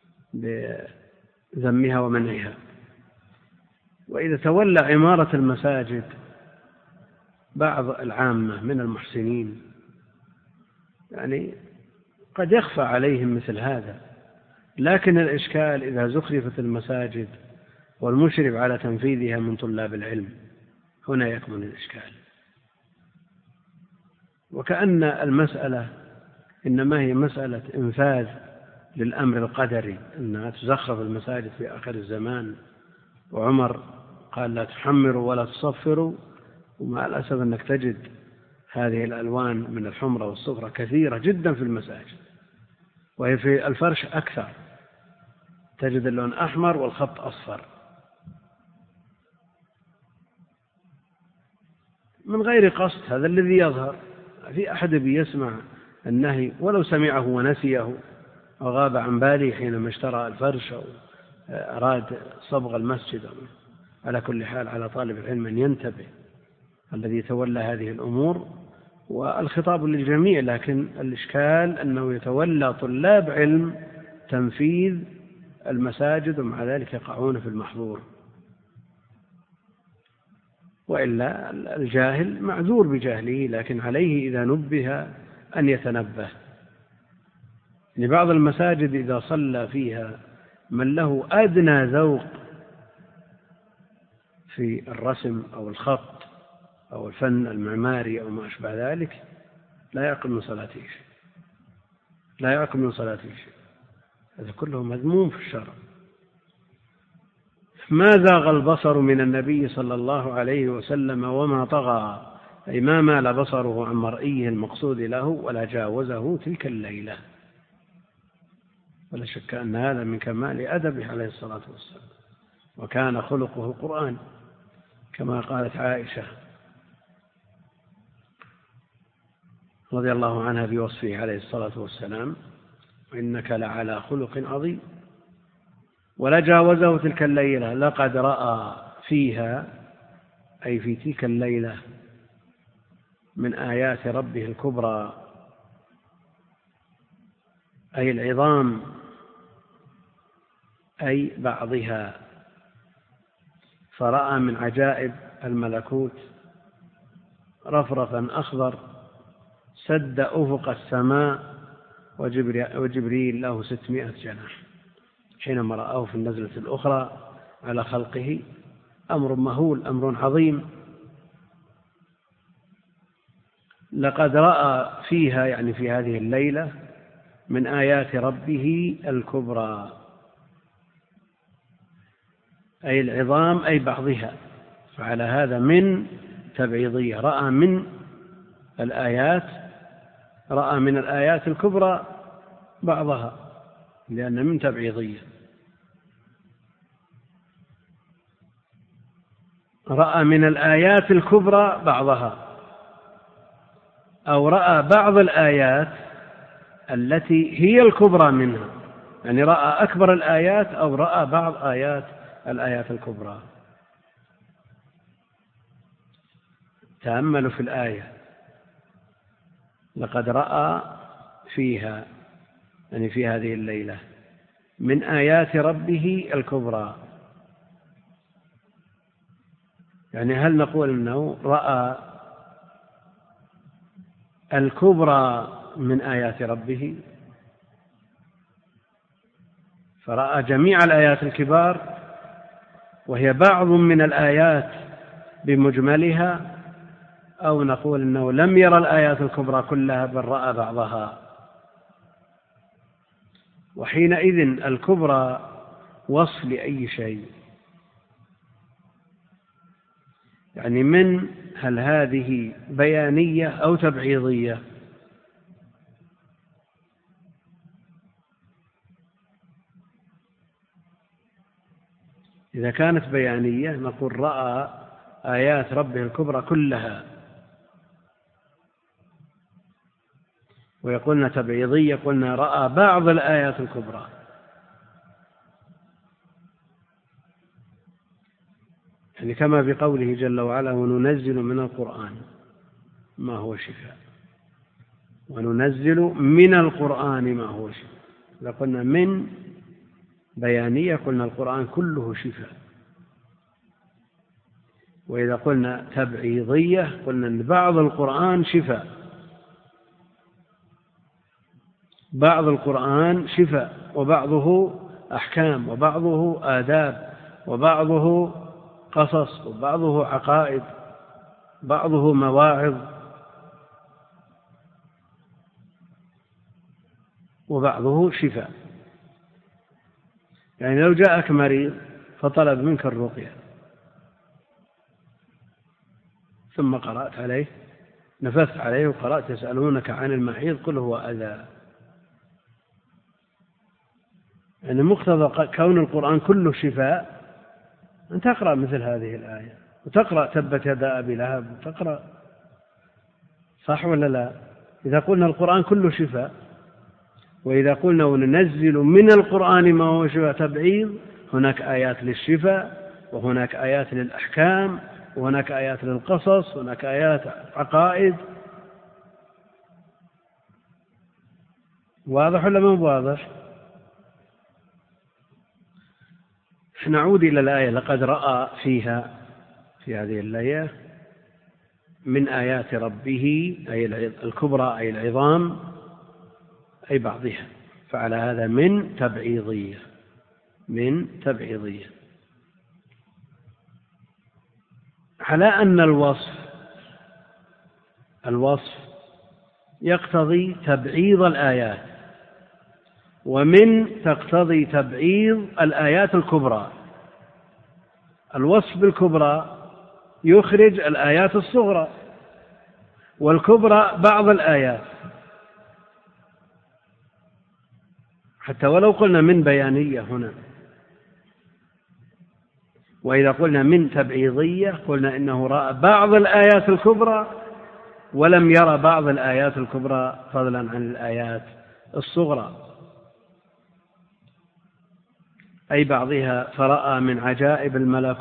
بذمها ومنعها. وإذا تولى عمارة المساجد بعض العامة من المحسنين، يعني قد يخفى عليهم مثل هذا، لكن الإشكال إذا زخرفت المساجد والمشرف على تنفيذها من طلاب العلم، هنا يكمن الإشكال. وكأن المسألة إنما هي مسألة إنفاذ للأمر القدري، أنها تزخرف المساجد في آخر الزمان، وعمر قال: لا تحمروا ولا تصفروا. ومع الأسف أنك تجد هذه الألوان من الحمرة والصفرة كثيرة جدا في المساجد، وهي في الفرش أكثر، تجد اللون أحمر والخط أصفر من غير قصد. هذا الذي يظهر. في أحد بيسمع النهي ولو سمعه ونسيه أو غاب عن باله حينما اشترى الفرش أو أراد صبغ المسجد. على كل حال على طالب العلم أن ينتبه الذي يتولى هذه الأمور، والخطاب للجميع، لكن الإشكال أنه يتولى طلاب علم تنفيذ المساجد ومع ذلك يقعون في المحظور. وإلا الجاهل معذور بجهله، لكن عليه إذا نبه أن يتنبه. لبعض المساجد إذا صلى فيها من له أدنى ذوق في الرسم أو الخط أو الفن المعماري أو ما أشبه ذلك لا يعقل من صلاته شيء، لا يعقل من صلاته شيء. هذا كله مذموم في الشرع. ما زاغ البصر من النبي صلى الله عليه وسلم وما طغى، أي ما مال بصره عن مرئيه المقصود له ولا جاوزه تلك الليلة. ولا شك أن هذا من كمال أدبه عليه الصلاة والسلام، وكان خلقه القرآن كما قالت عائشة رضي الله عنها بوصفه عليه الصلاة والسلام: وإنك لعلى خلق عظيم. ولا جاوزه تلك الليلة، لقد رأى فيها أي في تلك الليلة من آيات ربه الكبرى، أي العظام، أي بعضها. فرأى من عجائب الملكوت رفرفا أخضر سد أفق السماء، وجبريل له 600 جناح. حينما رآه في النزلة الأخرى على خلقه أمر مهول، أمر عظيم. لقد رأى فيها يعني في هذه الليلة من آيات ربه الكبرى، أي العظام أي بعضها. فعلى هذا من تبعيضية، رأى من الآيات الكبرى بعضها، لأن من تبعيضية. رأى من الآيات الكبرى بعضها، أو رأى بعض الآيات التي هي الكبرى منها، يعني رأى أكبر الآيات أو رأى بعض الآيات الكبرى. تأملوا في الآية: لقد رأى فيها يعني في هذه الليلة من آيات ربه الكبرى. يعني هل نقول أنه رأى الكبرى من آيات ربه؟ فرأى جميع الآيات الكبار وهي بعض من الآيات بمجملها، أو نقول أنه لم يرى الآيات الكبرى كلها بل رأى بعضها. وحينئذ الكبرى وصف لأي شيء، يعني من هل هذه بيانية أو تبعيضية؟ إذا كانت بيانية نقول رأى آيات ربه الكبرى كلها، ويقولنا تبعيضية قلنا رأى بعض الآيات الكبرى. يعني كما في قوله جل وعلا: وننزل من القرآن ما هو شفاء، وننزل من القرآن ما هو شفاء. إذا قلنا من بيانية قلنا القرآن كله شفاء، وإذا قلنا تبعيضية قلنا أن بعض القرآن شفاء، بعض القرآن شفاء، وبعضه أحكام، وبعضه آداب، وبعضه قصص، وبعضه عقائد، بعضه مواعظ، وبعضه شفاء. يعني لو جاءك مريض فطلب منك الرقية ثم قرأت عليه، نفثت عليه وقرأت: يسألونك عن المحيض قل هو أذى. يعني مقتضى كون القرآن كله شفاء أن تقرأ مثل هذه الآية، وتقرأ تبت يدا أبي لهب، وتقرأ، صح ولا لا؟ إذا قلنا القرآن كله شفاء، وإذا قلنا وننزل من القرآن ما هو شفاء تبعيض، هناك آيات للشفاء، وهناك آيات للأحكام، وهناك آيات للقصص، وهناك آيات عقائد. واضح ولا مو واضح؟ نعود إلى الآية: لقد رأى فيها، في هذه الآية، من آيات ربه أي الكبرى أي العظام أي بعضها، فعلى هذا من تبعيضية، من تبعيضية، على أن الوصف يقتضي تبعيض الآيات، ومن تقتضي تبعيض الآيات الكبرى. الوصف بالكبرى يخرج الآيات الصغرى، والكبرى بعض الآيات، حتى ولو قلنا من بيانية هنا. وإذا قلنا من تبعيضية قلنا إنه رأى بعض الآيات الكبرى ولم يرى بعض الآيات الكبرى فضلا عن الآيات الصغرى، أي بعضها. فرأى من عجائب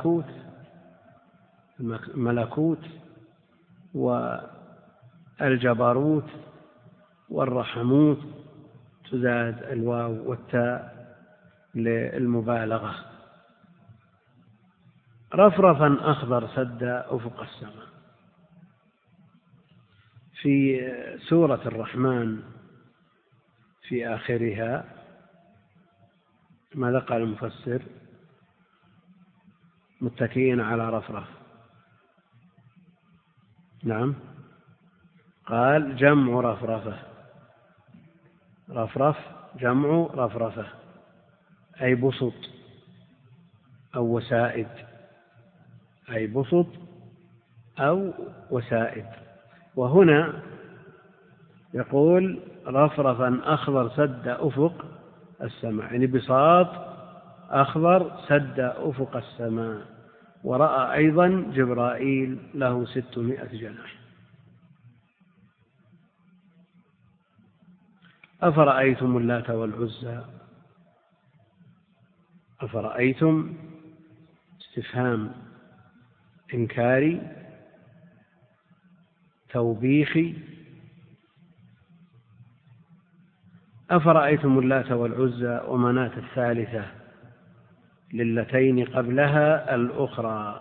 الملكوت والجبروت والرحموت، تزاد الواو والتاء للمبالغة. رفرفا أخضر سد أفق السماء. في سورة الرحمن في آخرها ماذا قال المفسر؟ متكئين على رفرف. نعم، قال جمع رفرفة. رفرف جمع رفرفة، أي بسط أو وسائد، أي بسط أو وسائد. وهنا يقول رفرفا أخضر سد أفق السماء، يعني بساط أخضر سد أفق السماء. ورأى أيضا جبرائيل له 600 جناح. أفرأيتم اللات والعزى. أفرأيتم استفهام إنكاري توبيخي. أفرأيتم اللات والعزى ومناة الثالثة للتين قبلها الأخرى،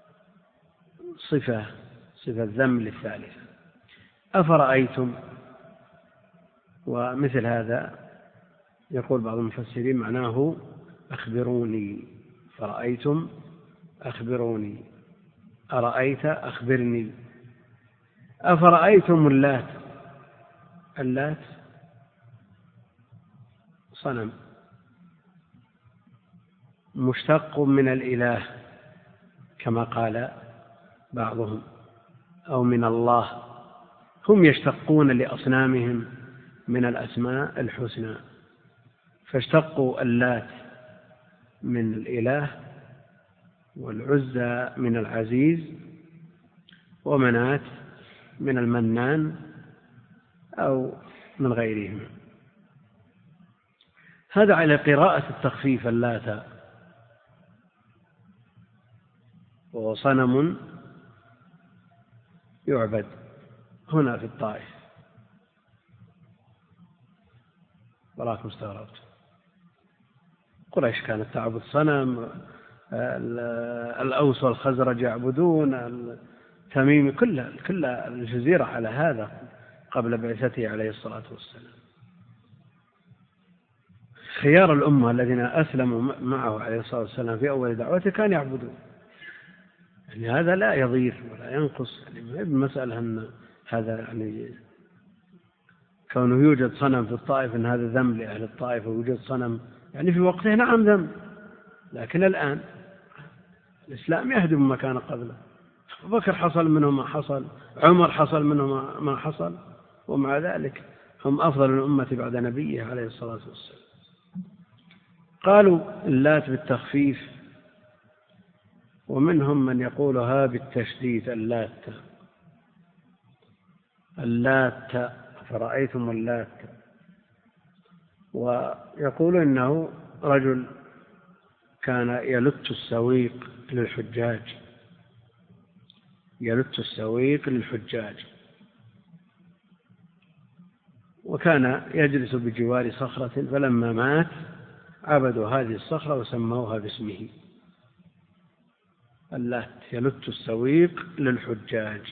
صفة ذم للثالثة. أفرأيتم، ومثل هذا يقول بعض المفسرين معناه أخبروني. فرأيتم أخبروني، أرأيت أخبرني. أفرأيتم اللات صنم مشتق من الإله كما قال بعضهم، أو من الله. هم يشتقون لأصنامهم من الأسماء الحسنى، فاشتقوا اللات من الإله، والعزى من العزيز، ومناة من المنان أو من غيرهم. هذا على قراءة التخفيف. اللات وهو صنم يعبد هنا في الطائف. وراكم استغربت، قريش كانت تعبد صنم، الأوس والخزرج يعبدون، التميم، كل الجزيرة على هذا قبل بعثته عليه الصلاة والسلام. خيار الأمة الذين أسلموا معه عليه الصلاة والسلام في أول دعوته كان يعبدون. يعني هذا لا يضير ولا ينقص، يعني المسألة أن هذا يعني كونه يوجد صنم في الطائف أن هذا ذنب لأهل الطائف، ويوجد صنم يعني في وقته نعم ذنب، لكن الآن الإسلام يهدم ما كان قبله. أبو بكر حصل منه ما حصل، عمر حصل منه ما حصل، ومع ذلك هم أفضل الأمة بعد نبيه عليه الصلاة والسلام. قالوا اللات بالتخفيف، ومنهم من يقولها بالتشديد. اللات فرأيتم اللات. ويقول إنه رجل كان يلت السويق للحجاج، يلت السويق للحجاج، وكان يجلس بجوار صخرة، فلما مات عبدوا هذه الصخرة وسموها باسمه. اللات يلت السويق للحجاج،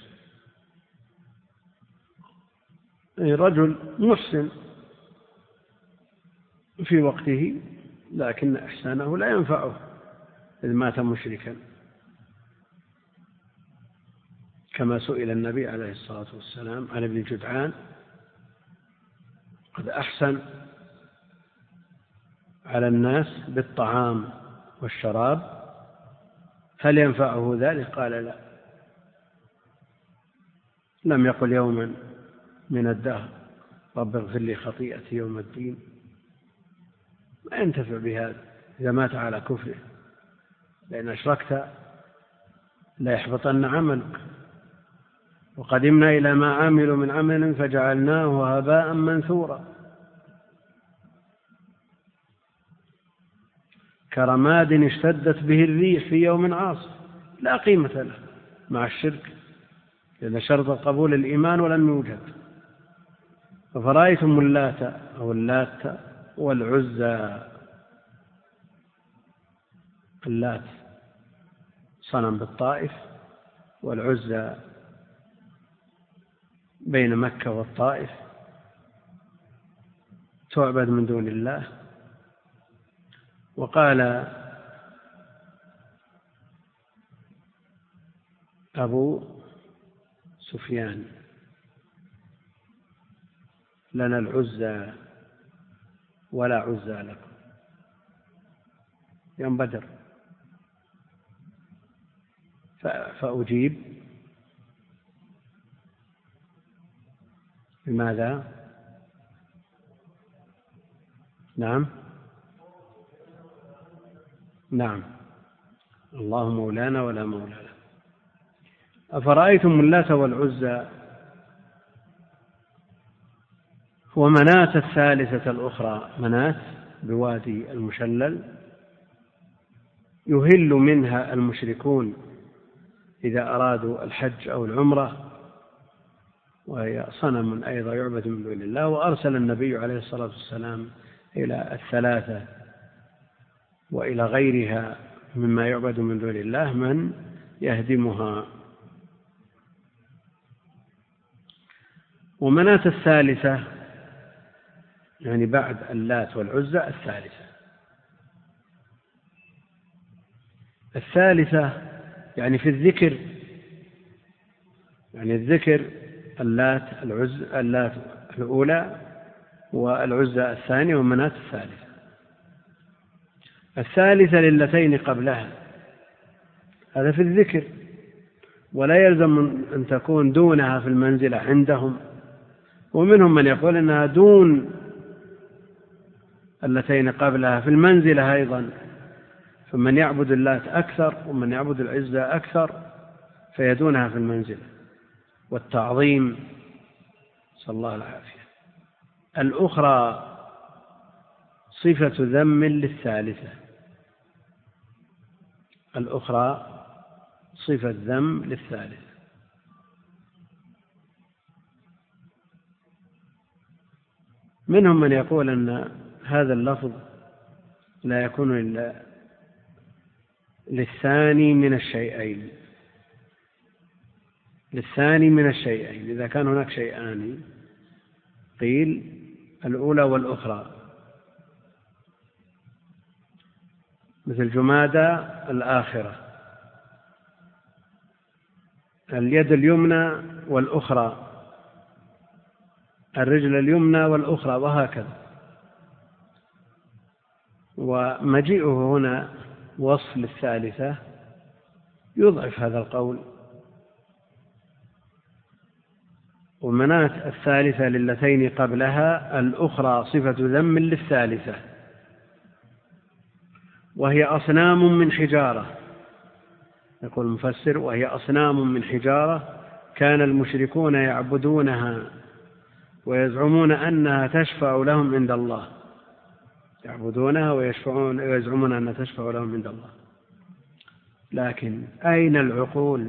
رجل محسن في وقته، لكن إحسانه لا ينفعه إذ مات مشركا، كما سئل النبي عليه الصلاة والسلام عن ابن جدعان: قد أحسن على الناس بالطعام والشراب، هل ينفعه ذلك؟ قال: لا. لم يقل يوما من الدهر: رب اغفر لي خطيئتي يوم الدين. ما ينتفع بهذا إذا مات على كفره، لأن أشركت لا يحبطن عملك. وقدمنا إلى ما عملوا من عمل فجعلناه هباء منثورا، كرماد اشتدت به الريح في يوم عاصف، لا قيمة له مع الشرك، لأن شرط القبول الإيمان ولم يوجد. ففرأيتم اللات أو اللات والعزى. اللات صنم بالطائف، والعزى بين مكة والطائف، تعبد من دون الله. وقال أبو سفيان: لنا العزى ولا عزى لكم، يوم بدر. فأجيب: بماذا؟ نعم، الله مولانا ولا مولى له. أفرأيتم اللات والعزى ومناة الثالثة الأخرى، مناة بوادي المشلل، يهل منها المشركون إذا أرادوا الحج أو العمرة، وهي صنم أيضا يعبد من دون الله. وأرسل النبي عليه الصلاة والسلام إلى الثلاثة وإلى غيرها مما يعبد من دون الله من يهدمها. ومناة الثالثة يعني بعد اللات والعزى الثالثة يعني في الذكر، يعني الذكر اللات الأولى والعزى الثانية ومناة الثالثة للتين قبلها، هذا في الذكر، ولا يلزم أن تكون دونها في المنزلة عندهم. ومنهم من يقول أنها دون اللتين قبلها في المنزلة أيضا، فمن يعبد اللات أكثر ومن يعبد العزى أكثر فيدونها في المنزلة والتعظيم، صلى الله العافية. الأخرى صفة ذم للثالثة، الأخرى صفة ذم للثالثة. منهم من يقول أن هذا اللفظ لا يكون إلا للثاني من الشيئين، للثاني من الشيئين. إذا كان هناك شيئان قيل الأولى والأخرى، مثل جمادى الآخرة، اليد اليمنى والأخرى، الرجل اليمنى والأخرى، وهكذا. ومجيئه هنا وصف للثالثة يضعف هذا القول. ومناة الثالثة للتين قبلها، الأخرى صفة ذم للثالثة، وهي أصنام من حجارة. يقول المفسر: وهي أصنام من حجارة كان المشركون يعبدونها ويزعمون أنها تشفع لهم عند الله، يعبدونها ويزعمون أنها تشفع لهم عند الله. لكن أين العقول؟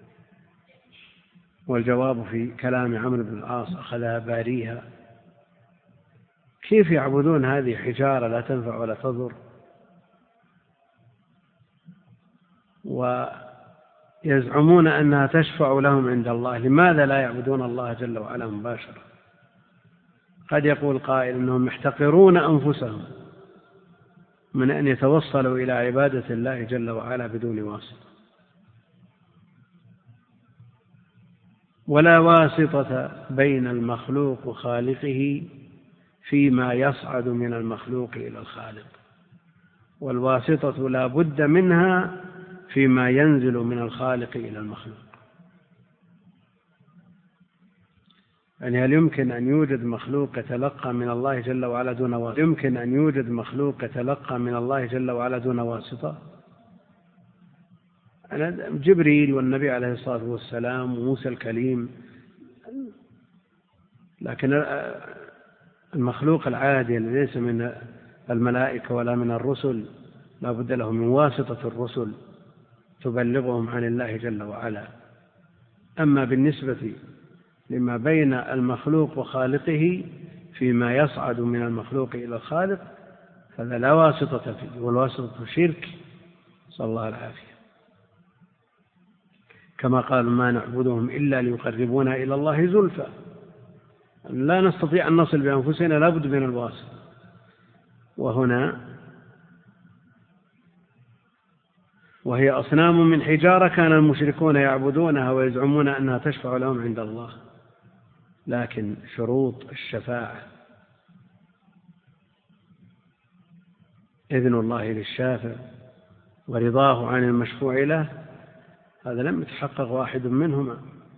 والجواب في كلام عمرو بن العاص أخذها باريها. كيف يعبدون هذه حجارة لا تنفع ولا تضر، ويزعمون أنها تشفع لهم عند الله؟ لماذا لا يعبدون الله جل وعلا مباشرة؟ قد يقول قائل أنهم يحتقرون أنفسهم من أن يتوصلوا إلى عبادة الله جل وعلا بدون واسطة. ولا واسطة بين المخلوق وخالقه فيما يصعد من المخلوق إلى الخالق، والواسطة لا بد منها فيما ينزل من الخالق إلى المخلوق. يعني هل يمكن أن يوجد مخلوق يتلقى من الله جل وعلا دون واسطة؟ يمكن أن يوجد مخلوق يتلقى من الله جل وعلا دون واسطة؟ جبريل والنبي عليه الصلاة والسلام وموسى الكليم. لكن المخلوق العادي ليس من الملائكة ولا من الرسل لا بد له من واسطة الرسل تبلغهم عن الله جل وعلا. أما بالنسبة لما بين المخلوق وخالقه فيما يصعد من المخلوق إلى الخالق فهذا لا واسطة فيه، والواسطة شرك، صلى الله العافية. كما قال ما نعبدهم إلا ليقربونا إلى الله زلفى. لا نستطيع أن نصل بأنفسنا، لا بد من الواسطة. وهي أصنام من حجارة كان المشركون يعبدونها ويزعمون أنها تشفع لهم عند الله. لكن شروط الشفاعة، إذن الله للشافع ورضاه عن المشفوع له، هذا لم يتحقق واحد منهما.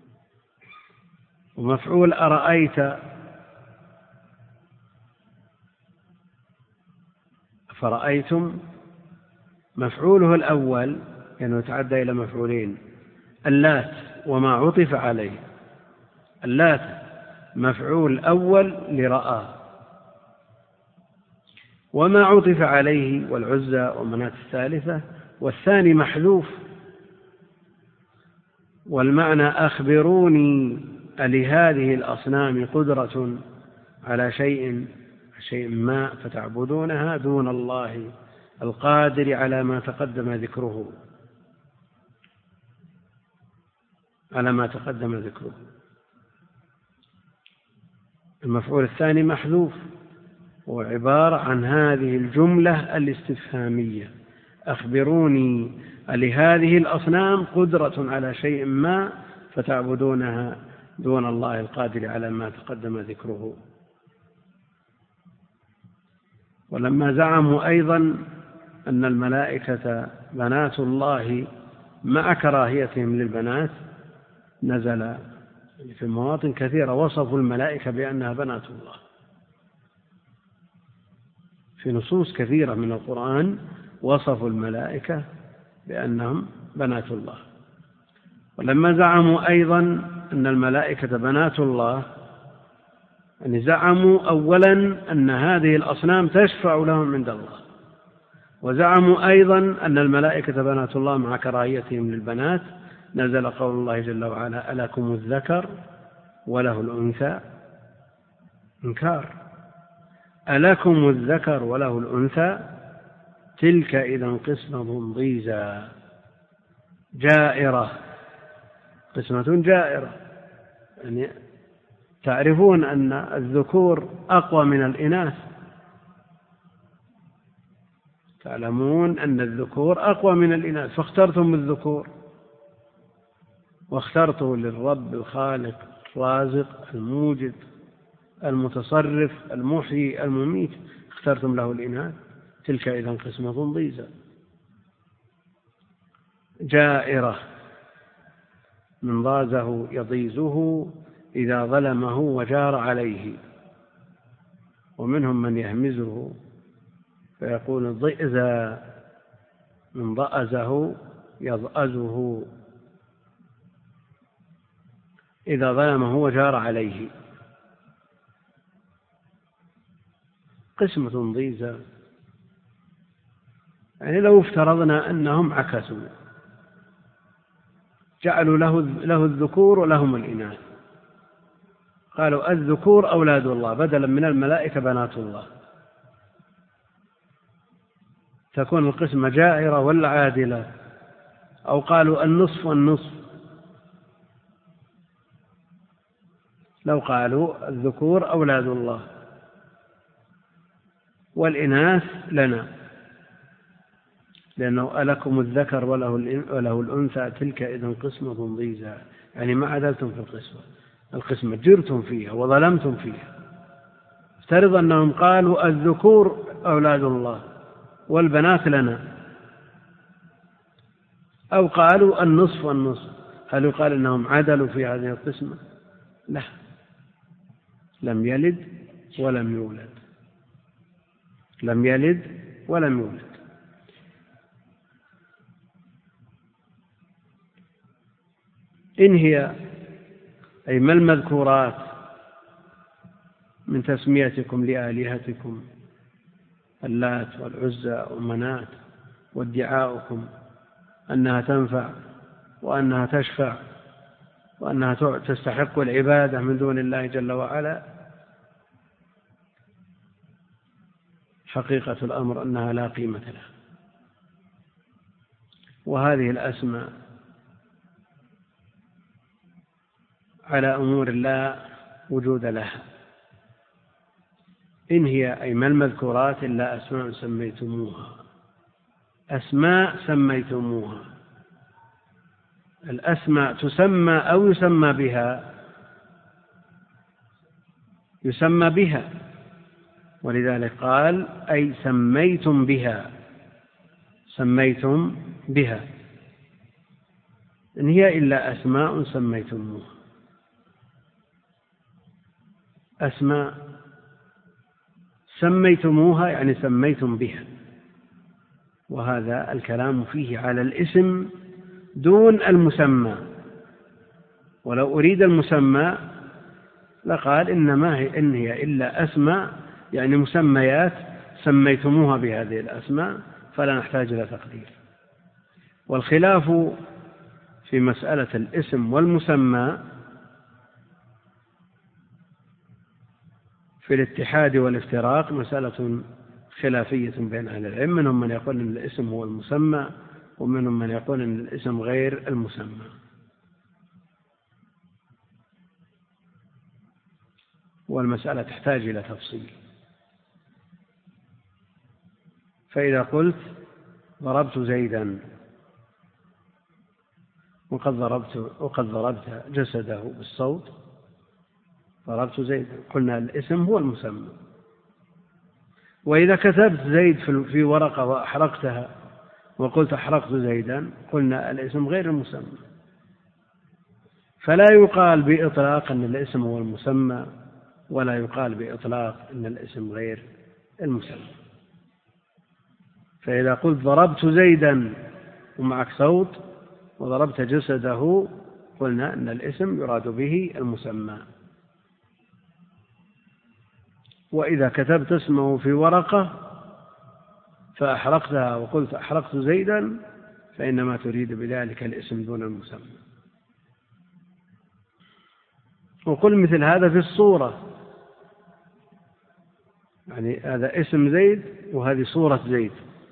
ومفعول أرأيت فرأيتم مفعوله الأول يعني يتعدى إلى مفعولين، اللات وما عطف عليه. اللات مفعول أول لرأى، وما عطف عليه والعزى ومناة الثالثة، والثاني محذوف. والمعنى أخبروني ألهذه الأصنام قدرة على شيء ما فتعبدونها دون الله القادر على ما تقدم ذكره. المفعول الثاني محذوف، وعبارة عن هذه الجملة الاستفهامية: أخبروني لهذه الأصنام قدرة على شيء ما فتعبدونها دون الله القادر على ما تقدم ذكره. ولما زعموا أيضا أن الملائكة بنات الله مع كراهيتهم للبنات، نزل في مواطن كثيرة وصفوا الملائكة بأنها بنات الله، في نصوص كثيرة من القرآن وصفوا الملائكة بأنهم بنات الله. ولما زعموا أيضا أن الملائكة بنات الله، يعني زعموا أولا أن هذه الأصنام تشفع لهم عند الله، وزعموا أيضا أن الملائكة بنات الله مع كراهيتهم للبنات، نزل قول الله جل وعلا: ألكم الذكر وله الأنثى. إنكار. ألكم الذكر وله الأنثى تلك إذا قسمة ضيزى. جائرة، قسمة جائرة، يعني تعرفون أن الذكور أقوى من الإناث، تعلمون أن الذكور أقوى من الإناث، فاخترتم الذكور واخترتوا للرب الخالق الرازق الموجد المتصرف المحيي المميت، اخترتم له الإناث، تلك إذا قسمة ضيزى. جائرة من ضازه يضيزه إذا ظلمه وجار عليه، ومنهم من يهمزه فيقول ضئزا من ضأزه يضأزه إذا ظلمه وجار عليه. قسمة ضيزى يعني لو افترضنا أنهم عكسوا جعلوا له الذكور ولهم الإناث، قالوا الذكور أولاد الله بدلا من الملائكة بنات الله، تكون القسمة جائرة ولا عادلة؟ أو قالوا النصف والنصف، لو قالوا الذكور أولاد الله والإناث لنا، لأنه ألكم الذكر وله الأنثى تلك إذن قسمة ضيزى، يعني ما عدلتم في القسمة جرتم فيها وظلمتم فيها. افترض أنهم قالوا الذكور أولاد الله والبنات لنا، أو قالوا النصف والنصف، هل يقال أنهم عدلوا في هذه القسمة؟ لا، لم يلد ولم يولد، لم يلد ولم يولد. إن هي أي ما المذكورات من تسميتكم لآلهتكم اللات والعزى ومنات، وادعاؤكم أنها تنفع وأنها تشفع وأنها تستحق العبادة من دون الله جل وعلا، حقيقة الأمر أنها لا قيمة لها. وهذه الأسماء على أمور لا وجود لها. إن هي أي ما المذكورات إلا أسماء سميتموها، أسماء سميتموها. الأسماء تسمى أو يسمى بها، يسمى بها، ولذلك قال أي سميتم بها، سميتم بها. إن هي إلا أسماء سميتموها، أسماء سميتموها يعني سميتم بها. وهذا الكلام فيه على الاسم دون المسمى، ولو أريد المسمى لقال إن هي إلا أسماء يعني مسميات سميتموها بهذه الأسماء، فلا نحتاج إلى تقدير. والخلاف في مسألة الاسم والمسمى في الاتحاد والافتراق مسألة خلافية بين أهل العلم، منهم من يقول أن الاسم هو المسمى، ومنهم من يقول أن الاسم غير المسمى. والمسألة تحتاج إلى تفصيل. فإذا قلت ضربت زيدا وقد ضربت جسده بالصوت، ضربت زيدا، قلنا الاسم هو المسمى. وإذا كتبت زيد في ورقة وأحرقتها وقلت أحرقت زيدا، قلنا الاسم غير المسمى. فلا يقال بإطلاق أن الاسم هو المسمى، ولا يقال بإطلاق أن الاسم غير المسمى. فإذا قلت ضربت زيدا ومعك صوت وضربت جسده، قلنا أن الاسم يراد به المسمى. وإذا كتبت اسمه في ورقة فأحرقتها وقلت أحرقت زيدا، فإنما تريد بذلك الاسم دون المسمى. وقل مثل هذا في الصورة، يعني هذا اسم زيد وهذه صورة زيد،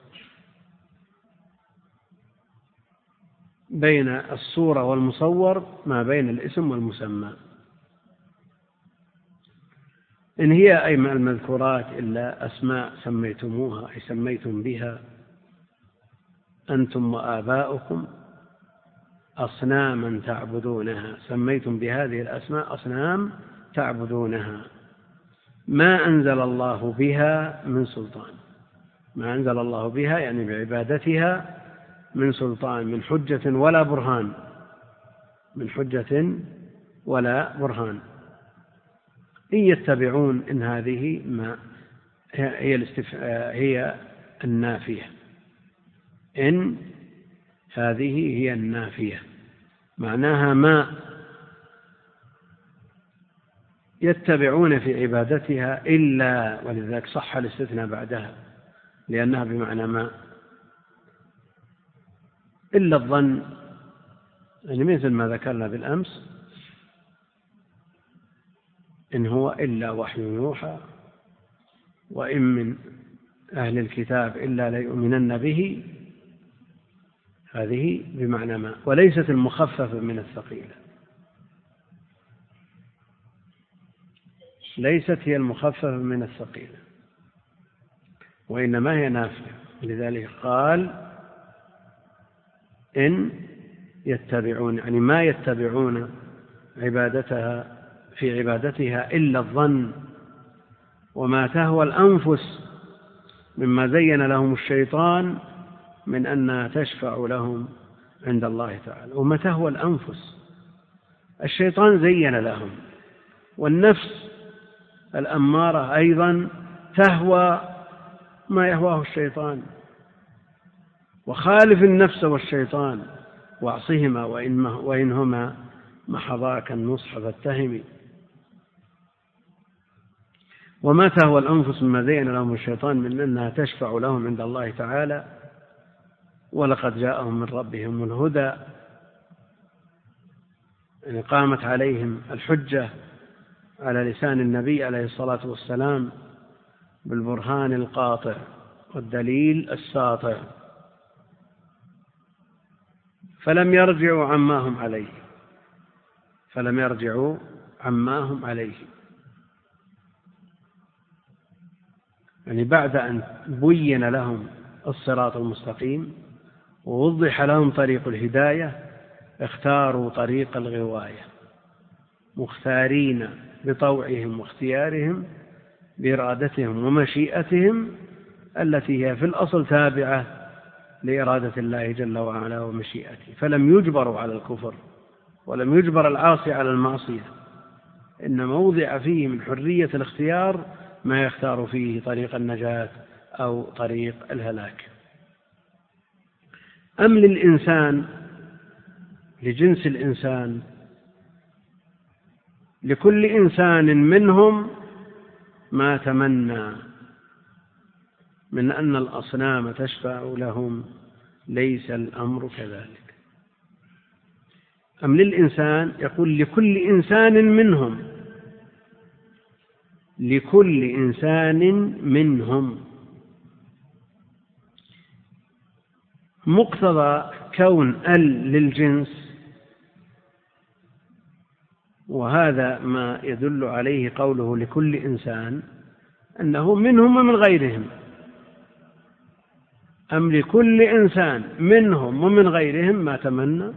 بين الصورة والمصور ما بين الاسم والمسمى. إن هي أي من المذكورات إلا أسماء سميتموها أي سميتم بها أنتم وآباؤكم أصناما تعبدونها، سميتم بهذه الأسماء أصنام تعبدونها، ما أنزل الله بها من سلطان. ما أنزل الله بها يعني بعبادتها من سلطان، من حجة ولا برهان، من حجة ولا برهان. إن يتبعون، إن هذه ما هي النافية، إن هذه هي النافية، معناها ما يتبعون في عبادتها إلا، ولذلك صح الاستثناء بعدها لأنها بمعنى ما. إلا الظن، يعني مثل ما ذكرنا بالأمس، إن هو إلا وحي يوحى، وإن من أهل الكتاب إلا ليؤمنن به، هذه بمعنى ما، وليست المخففة من الثقيلة، ليست هي المخففة من الثقيلة، وإنما هي نافية. لذلك قال إن يتبعون، يعني ما يتبعون في عبادتها إلا الظن وما تهوى الأنفس مما زين لهم الشيطان من أنها تشفع لهم عند الله تعالى. وما تهوى الأنفس، الشيطان زين لهم، والنفس الأمارة أيضا تهوى ما يهواه الشيطان. وخالف النفس والشيطان واعصهما وإنهما محضاك النصح فاتهمي. وما تهوى الأنفس مما زين لهم الشيطان من أنها تشفع لهم عند الله تعالى، ولقد جاءهم من ربهم الهدى، يعني قامت عليهم الحجة على لسان النبي عليه الصلاة والسلام بالبرهان القاطع والدليل الساطع، فلم يرجعوا عما هم عليه. يعني بعد أن بين لهم الصراط المستقيم ووضح لهم طريق الهداية، اختاروا طريق الغواية، مختارين بطوعهم واختيارهم بإرادتهم ومشيئتهم التي هي في الأصل تابعة لإرادة الله جل وعلا ومشيئته. فلم يجبروا على الكفر، ولم يجبر العاصي على المعصية، إنما وضع فيه من حرية الاختيار ما يختار فيه طريق النجاة أو طريق الهلاك. أم للإنسان، لجنس الإنسان، لكل إنسان منهم ما تمنى من أن الأصنام تشفع لهم، ليس الأمر كذلك. أم للإنسان، يقول لكل إنسان منهم، لكل إنسان منهم. مقتضى كون للجنس، وهذا ما يدل عليه قوله لكل إنسان، أنه منهم ومن غيرهم. أم لكل إنسان منهم ومن غيرهم ما تمنى،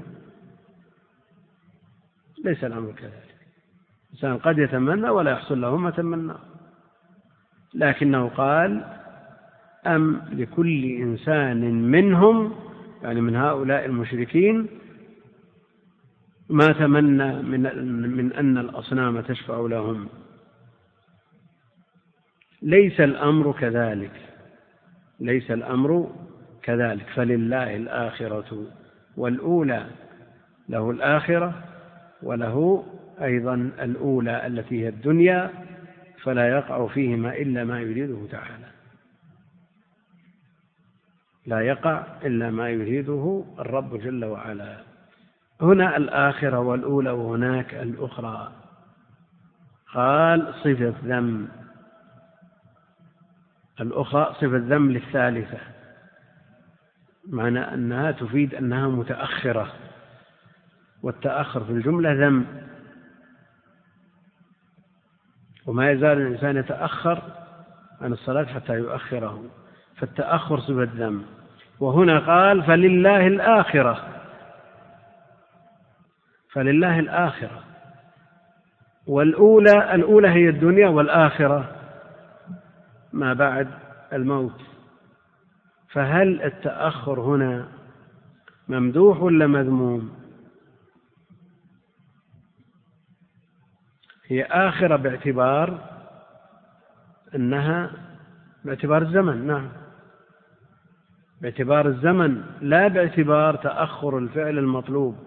ليس الأمر كذلك. الإنسان قد يتمنى ولا يحصل له ما تمنى، لكنه قال أم لكل إنسان منهم، يعني من هؤلاء المشركين، ما تمنى من أن الأصنام تشفع لهم، ليس الأمر كذلك، ليس الأمر كذلك. فلله الآخرة والأولى، له الآخرة وله أيضا الأولى التي هي الدنيا، فلا يقع فيهما إلا ما يريده تعالى، لا يقع إلا ما يريده الرب جل وعلا. هنا الآخرة والأولى وهناك الأخرى. قال صفة ذم، الأخرى صفة ذم للثالثة، معنى أنها تفيد أنها متأخرة، والتأخر في الجملة ذم، وما يزال الإنسان يتأخر عن الصلاة حتى يؤخره، فالتأخر صفة ذم. وهنا قال فلله الآخرة، فلله الآخرة والأولى، الأولى هي الدنيا، والآخرة ما بعد الموت. فهل التأخر هنا ممدوح ولا مذموم؟ هي آخرة باعتبار أنها باعتبار الزمن، نعم، باعتبار الزمن، لا باعتبار تأخر الفعل المطلوب.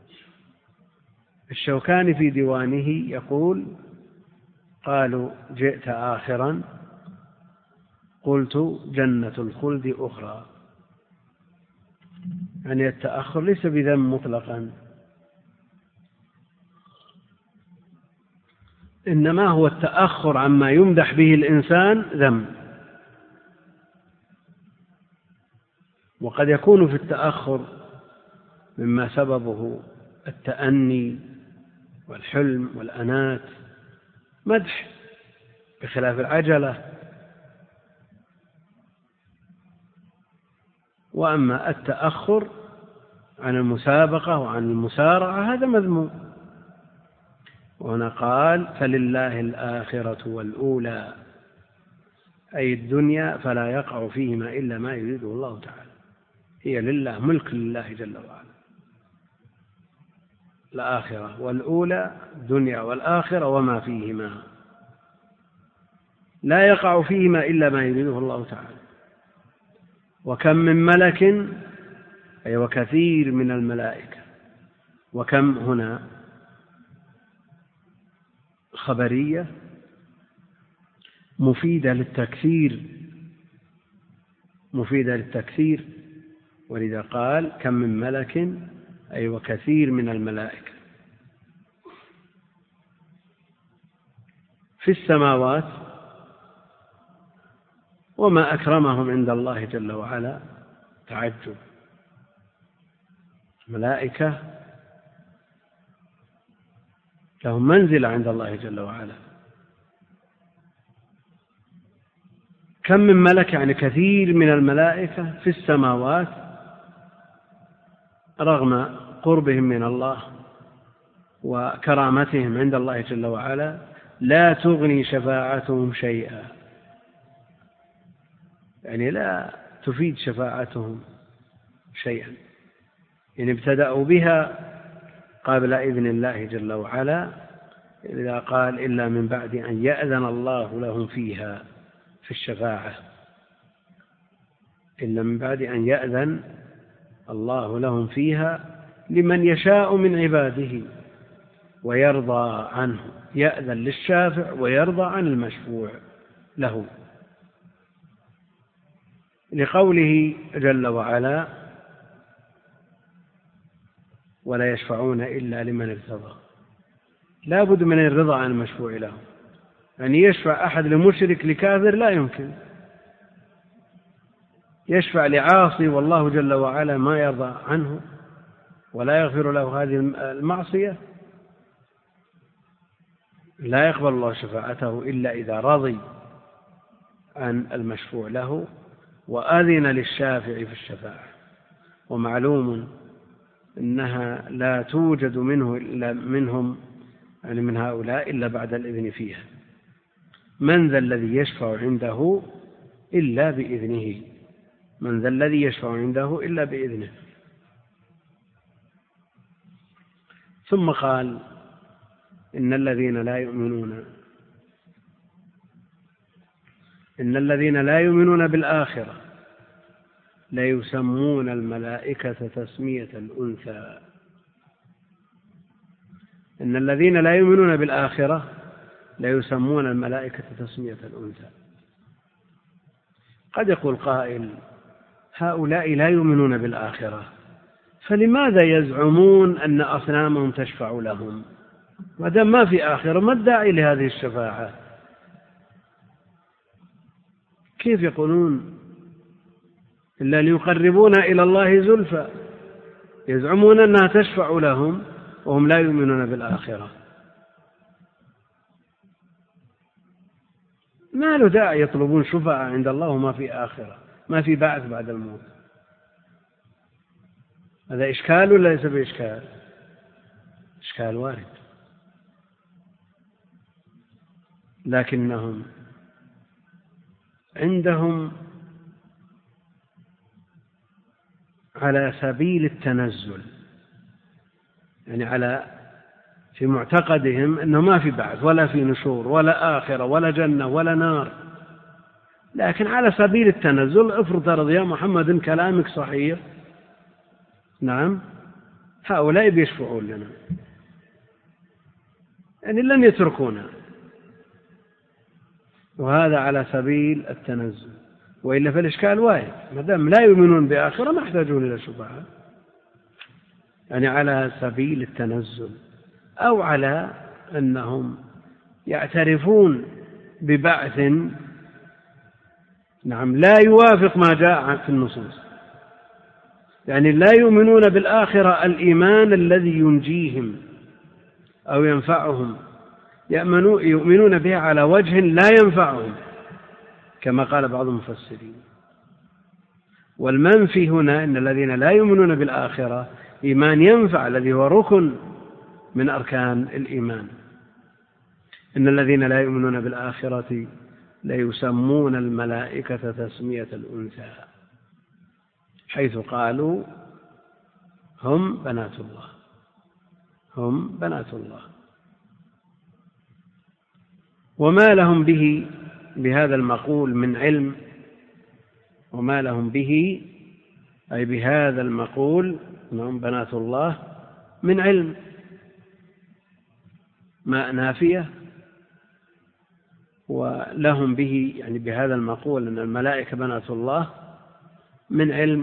الشوكاني في ديوانه يقول قالوا جئت آخرا، قلت جنة الخلد أخرى. يعني التأخر ليس بذم مطلقا، إنما هو التأخر عما يمدح به الإنسان ذم. وقد يكون في التأخر مما سببه التأني والحلم والأنات مدح، بخلاف العجلة. وأما التأخر عن المسابقة وعن المسارعة هذا مذموم. وهنا قال فلله الآخرة والأولى، أي الدنيا فلا يقع فيهما إلا ما يريده الله تعالى، هي لله، ملك لله جل وعلا. الآخرة والأولى، الدنيا والآخرة وما فيهما، لا يقع فيهما إلا ما يريده الله تعالى. وكم من ملك، أي وكثير من الملائكة. وكم هنا خبرية مفيدة للتكثير، ولذا قال كم من ملك، أي وكثير من الملائكة في السماوات. وما أكرمهم عند الله جل وعلا تعجب، ملائكة لهم منزلة عند الله جل وعلا. كم من ملك يعني كثير من الملائكة في السماوات، رغم قربهم من الله وكرامتهم عند الله جل وعلا لا تغني شفاعتهم شيئا، يعني لا تفيد شفاعتهم شيئا. يعني ابتدأوا بها قبل إذن الله جل وعلا، إذا قال إلا من بعد أن يأذن الله لهم فيها في الشفاعة، إلا من بعد أن يأذن الله لهم فيها لمن يشاء من عباده ويرضى عنه، يأذن للشافع ويرضى عن المشفوع له، لقوله جل وعلا ولا يشفعون إلا لمن ارتضى. لا بد من الرضا عن المشفوع له، يعني يشفع أحد لمشرك لكافر لا يمكن، يشفع لعاصي والله جل وعلا ما يرضى عنه ولا يغفر له هذه المعصية، لا يقبل الله شفاعته إلا إذا رضي عن المشفوع له وأذن للشافع في الشفاعة. ومعلوم أنها لا توجد منهم يعني من هؤلاء إلا بعد الإذن فيها. من ذا الذي يشفع عنده إلا بإذنه، من ذا الذي يشفع عنده إلا بإذنه. ثم قال إن الذين لا يؤمنون بالآخرة ليسمون الملائكة تسمية الأنثى. إن الذين لا يؤمنون بالآخرة ليسمون الملائكة تسمية الأنثى. قد يقول قائل هؤلاء لا يؤمنون بالآخرة، فلماذا يزعمون أن أصنامهم تشفع لهم؟ ما دام ما في آخرة ما الداعي لهذه الشفاعة؟ كيف يقولون إلا ليقربونا إلى الله زلفى؟ يزعمون أنها تشفع لهم وهم لا يؤمنون بالآخرة. ما له داعي يطلبون شفاعة عند الله وما في آخرة، ما في بعث بعد الموت. هذا إشكال ولا ليس بإشكال؟ إشكال وارد. لكنهم عندهم على سبيل التنزل، يعني في معتقدهم أنه ما في بعث ولا في نشور ولا آخرة ولا جنة ولا نار، لكن على سبيل التنزل افرض يا محمد كلامك صحيح، نعم هؤلاء بيشفعون لنا، يعني لن يتركونا، وهذا على سبيل التنزل. وإلا فالإشكال واحد، ما دام لا يؤمنون بآخرة ما يحتاجون إلى شفاعة، يعني على سبيل التنزل، أو على أنهم يعترفون ببعث لا يوافق ما جاء في النصوص، يعني لا يؤمنون بالآخرة الإيمان الذي ينجيهم أو ينفعهم، يؤمنون بها على وجه لا ينفعهم كما قال بعض المفسرين. والمنفي هنا إن الذين لا يؤمنون بالآخرة إيمان ينفع الذي هو ركن من أركان الإيمان. إن الذين لا يؤمنون بالآخرة ليسمون الملائكة تسمية الأنثى، حيث قالوا هم بنات الله، هم بنات الله. وما لهم به بهذا المقول من علم، وما لهم به أي بهذا المقول هم بنات الله من علم، ما نافية، ولهم به يعني بهذا المقول أن الملائكة بنات الله من علم،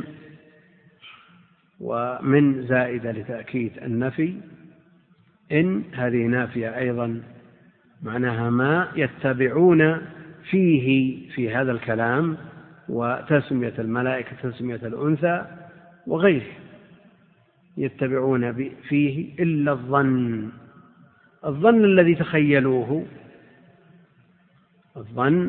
ومن زائدة لتأكيد النفي، إن هذه نافية أيضا معناها ما يتبعون فيه في هذا الكلام، وتسمية الملائكة تسمية الأنثى وغيره، يتبعون فيه إلا الظن، الظن الذي تخيلوه، الظن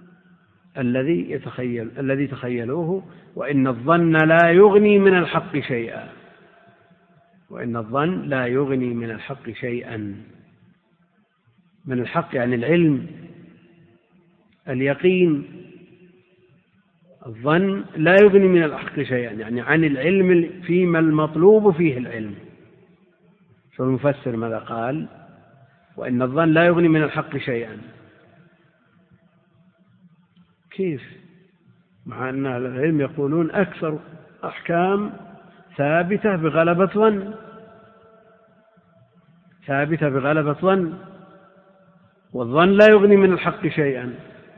الذي تخيلوه، وإن الظن لا يغني من الحق شيئا، وإن الظن لا يغني من الحق شيئا. من الحق يعني العلم، اليقين. الظن لا يغني من الحق شيئا يعني عن العلم فيما المطلوب فيه العلم. شو المفسر ماذا قال؟ وإن الظن لا يغني من الحق شيئا. كيف؟ مع أن أهل العلم يقولون أكثر أحكام ثابتة بغلبة ظن، ثابتة بغلبة ظن، والظن لا يغني من الحق شيئا.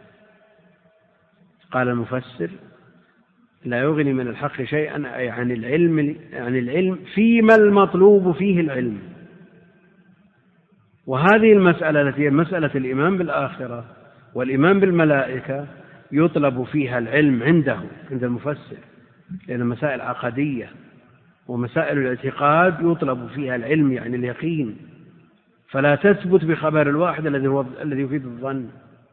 قال المفسر لا يغني من الحق شيئا أي عن العلم فيما المطلوب فيه العلم. وهذه المسألة التي هي مسألة الإيمان بالآخرة والإيمان بالملائكة يطلب فيها العلم عند المفسر، لأن مسائل عقدية، ومسائل الاعتقاد يطلب فيها العلم يعني اليقين، فلا تثبت بخبر الواحد الذي يفيد الظن.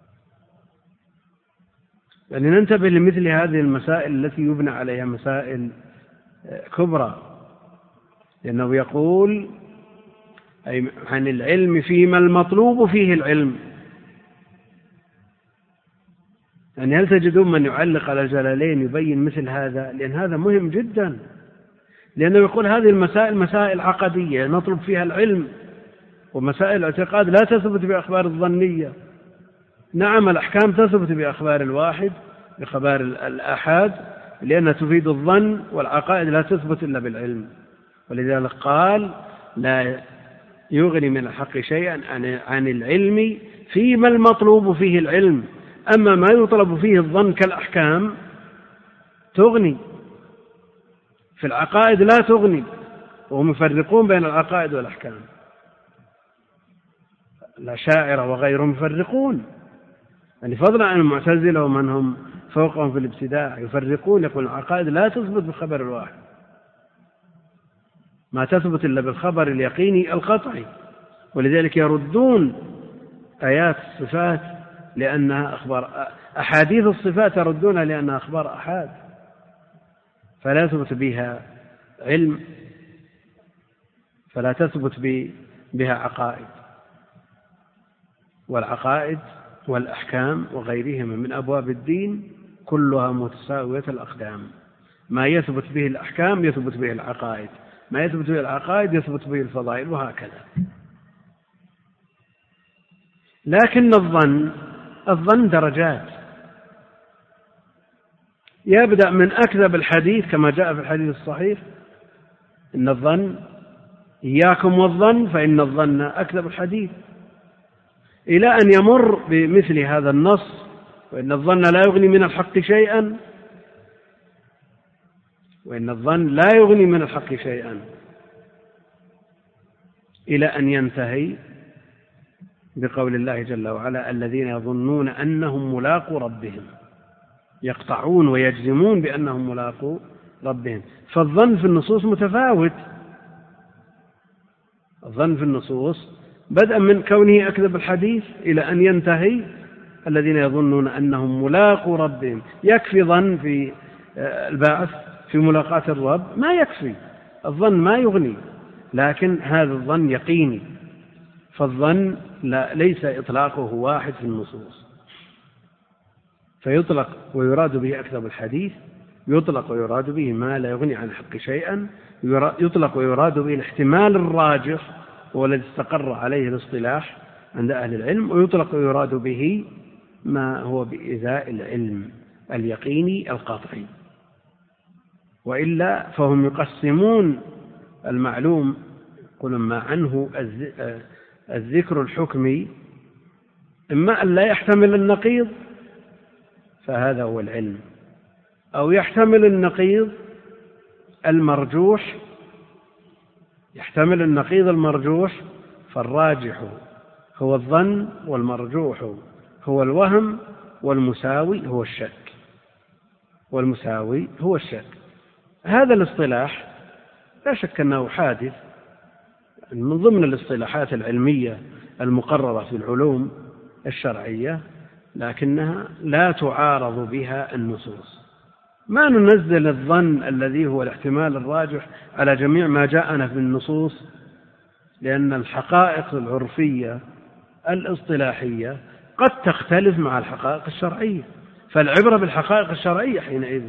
يعني ننتبه لمثل هذه المسائل التي يبنى عليها مسائل كبرى، لأنه يقول أي عن العلم فيما المطلوب فيه العلم. يعني هل تجدون من يعلق على الجلالين يبين مثل هذا؟ لأن هذا مهم جدا، لأنه يقول هذه المسائل مسائل عقدية نطلب فيها العلم، ومسائل الاعتقاد لا تثبت بأخبار الظنية. نعم الأحكام تثبت بأخبار الواحد بخبار الآحاد لأنها تفيد الظن، والعقائد لا تثبت إلا بالعلم. ولذلك قال لا يغني من الحق شيئا عن العلم فيما المطلوب فيه العلم، أما ما يطلب فيه الظن كالأحكام تغني، في العقائد لا تغني، وهم يفرقون بين العقائد والأحكام. الأشاعرة وغيرهم يفرقون، يعني فضلا عن المعتزلة ومن هم فوقهم في الابتداع يفرقون، يقول العقائد لا تثبت بالخبر الواحد، ما تثبت إلا بالخبر اليقيني القطعي. ولذلك يردون آيات الصفات لأنها أخبار، أحاديث الصفات يردونها لأنها أخبار أحاد، فلا تثبت بها علم، فلا تثبت بها عقائد. والعقائد والأحكام وغيرهما من أبواب الدين كلها متساوية الأقدام، ما يثبت به الأحكام يثبت به العقائد، ما يثبت به العقائد يثبت به الفضائل، وهكذا. لكن الظن درجات، يبدأ من أكذب الحديث كما جاء في الحديث الصحيح إن الظن إياكم والظن فإن الظن أكذب الحديث، إلى أن يمر بمثل هذا النص وإن الظن لا يغني من الحق شيئا، وإن الظن لا يغني من الحق شيئا. إلى أن ينتهي بقول الله جل وعلا الذين يظنون أنهم ملاقو ربهم، يقطعون ويجزمون بأنهم ملاقو ربهم. فالظن في النصوص متفاوت. الظن في النصوص بدءا من كونه أكذب الحديث إلى أن ينتهي الذين يظنون أنهم ملاقو ربهم. يكفي ظن في البعث، في ملاقاة الرب ما يكفي، الظن ما يغني، لكن هذا الظن يقيني. فالظن ليس إطلاقه واحد في النصوص، فيطلق ويراد به أكذب الحديث، يطلق ويراد به ما لا يغني عن حق شيئا، يطلق ويراد به الاحتمال الراجح والذي استقر عليه الاصطلاح عند أهل العلم، ويطلق ويراد به ما هو بإزاء العلم اليقيني القطعي. وإلا فهم يقسمون المعلوم، يقولون ما عنه الذكر الحكمي إما أن لا يحتمل النقيض فهذا هو العلم، أو يحتمل النقيض المرجوح، يحتمل النقيض المرجوح فالراجح هو الظن، والمرجوح هو الوهم، والمساوي هو الشك. والمساوي هو الشك. هذا الاصطلاح لا شك أنه حادث من ضمن الاصطلاحات العلمية المقررة في العلوم الشرعية، لكنها لا تعارض بها النصوص. ما ننزل الظن الذي هو الاحتمال الراجح على جميع ما جاءنا في النصوص، لأن الحقائق العرفية الاصطلاحية قد تختلف مع الحقائق الشرعية، فالعبرة بالحقائق الشرعية حينئذ.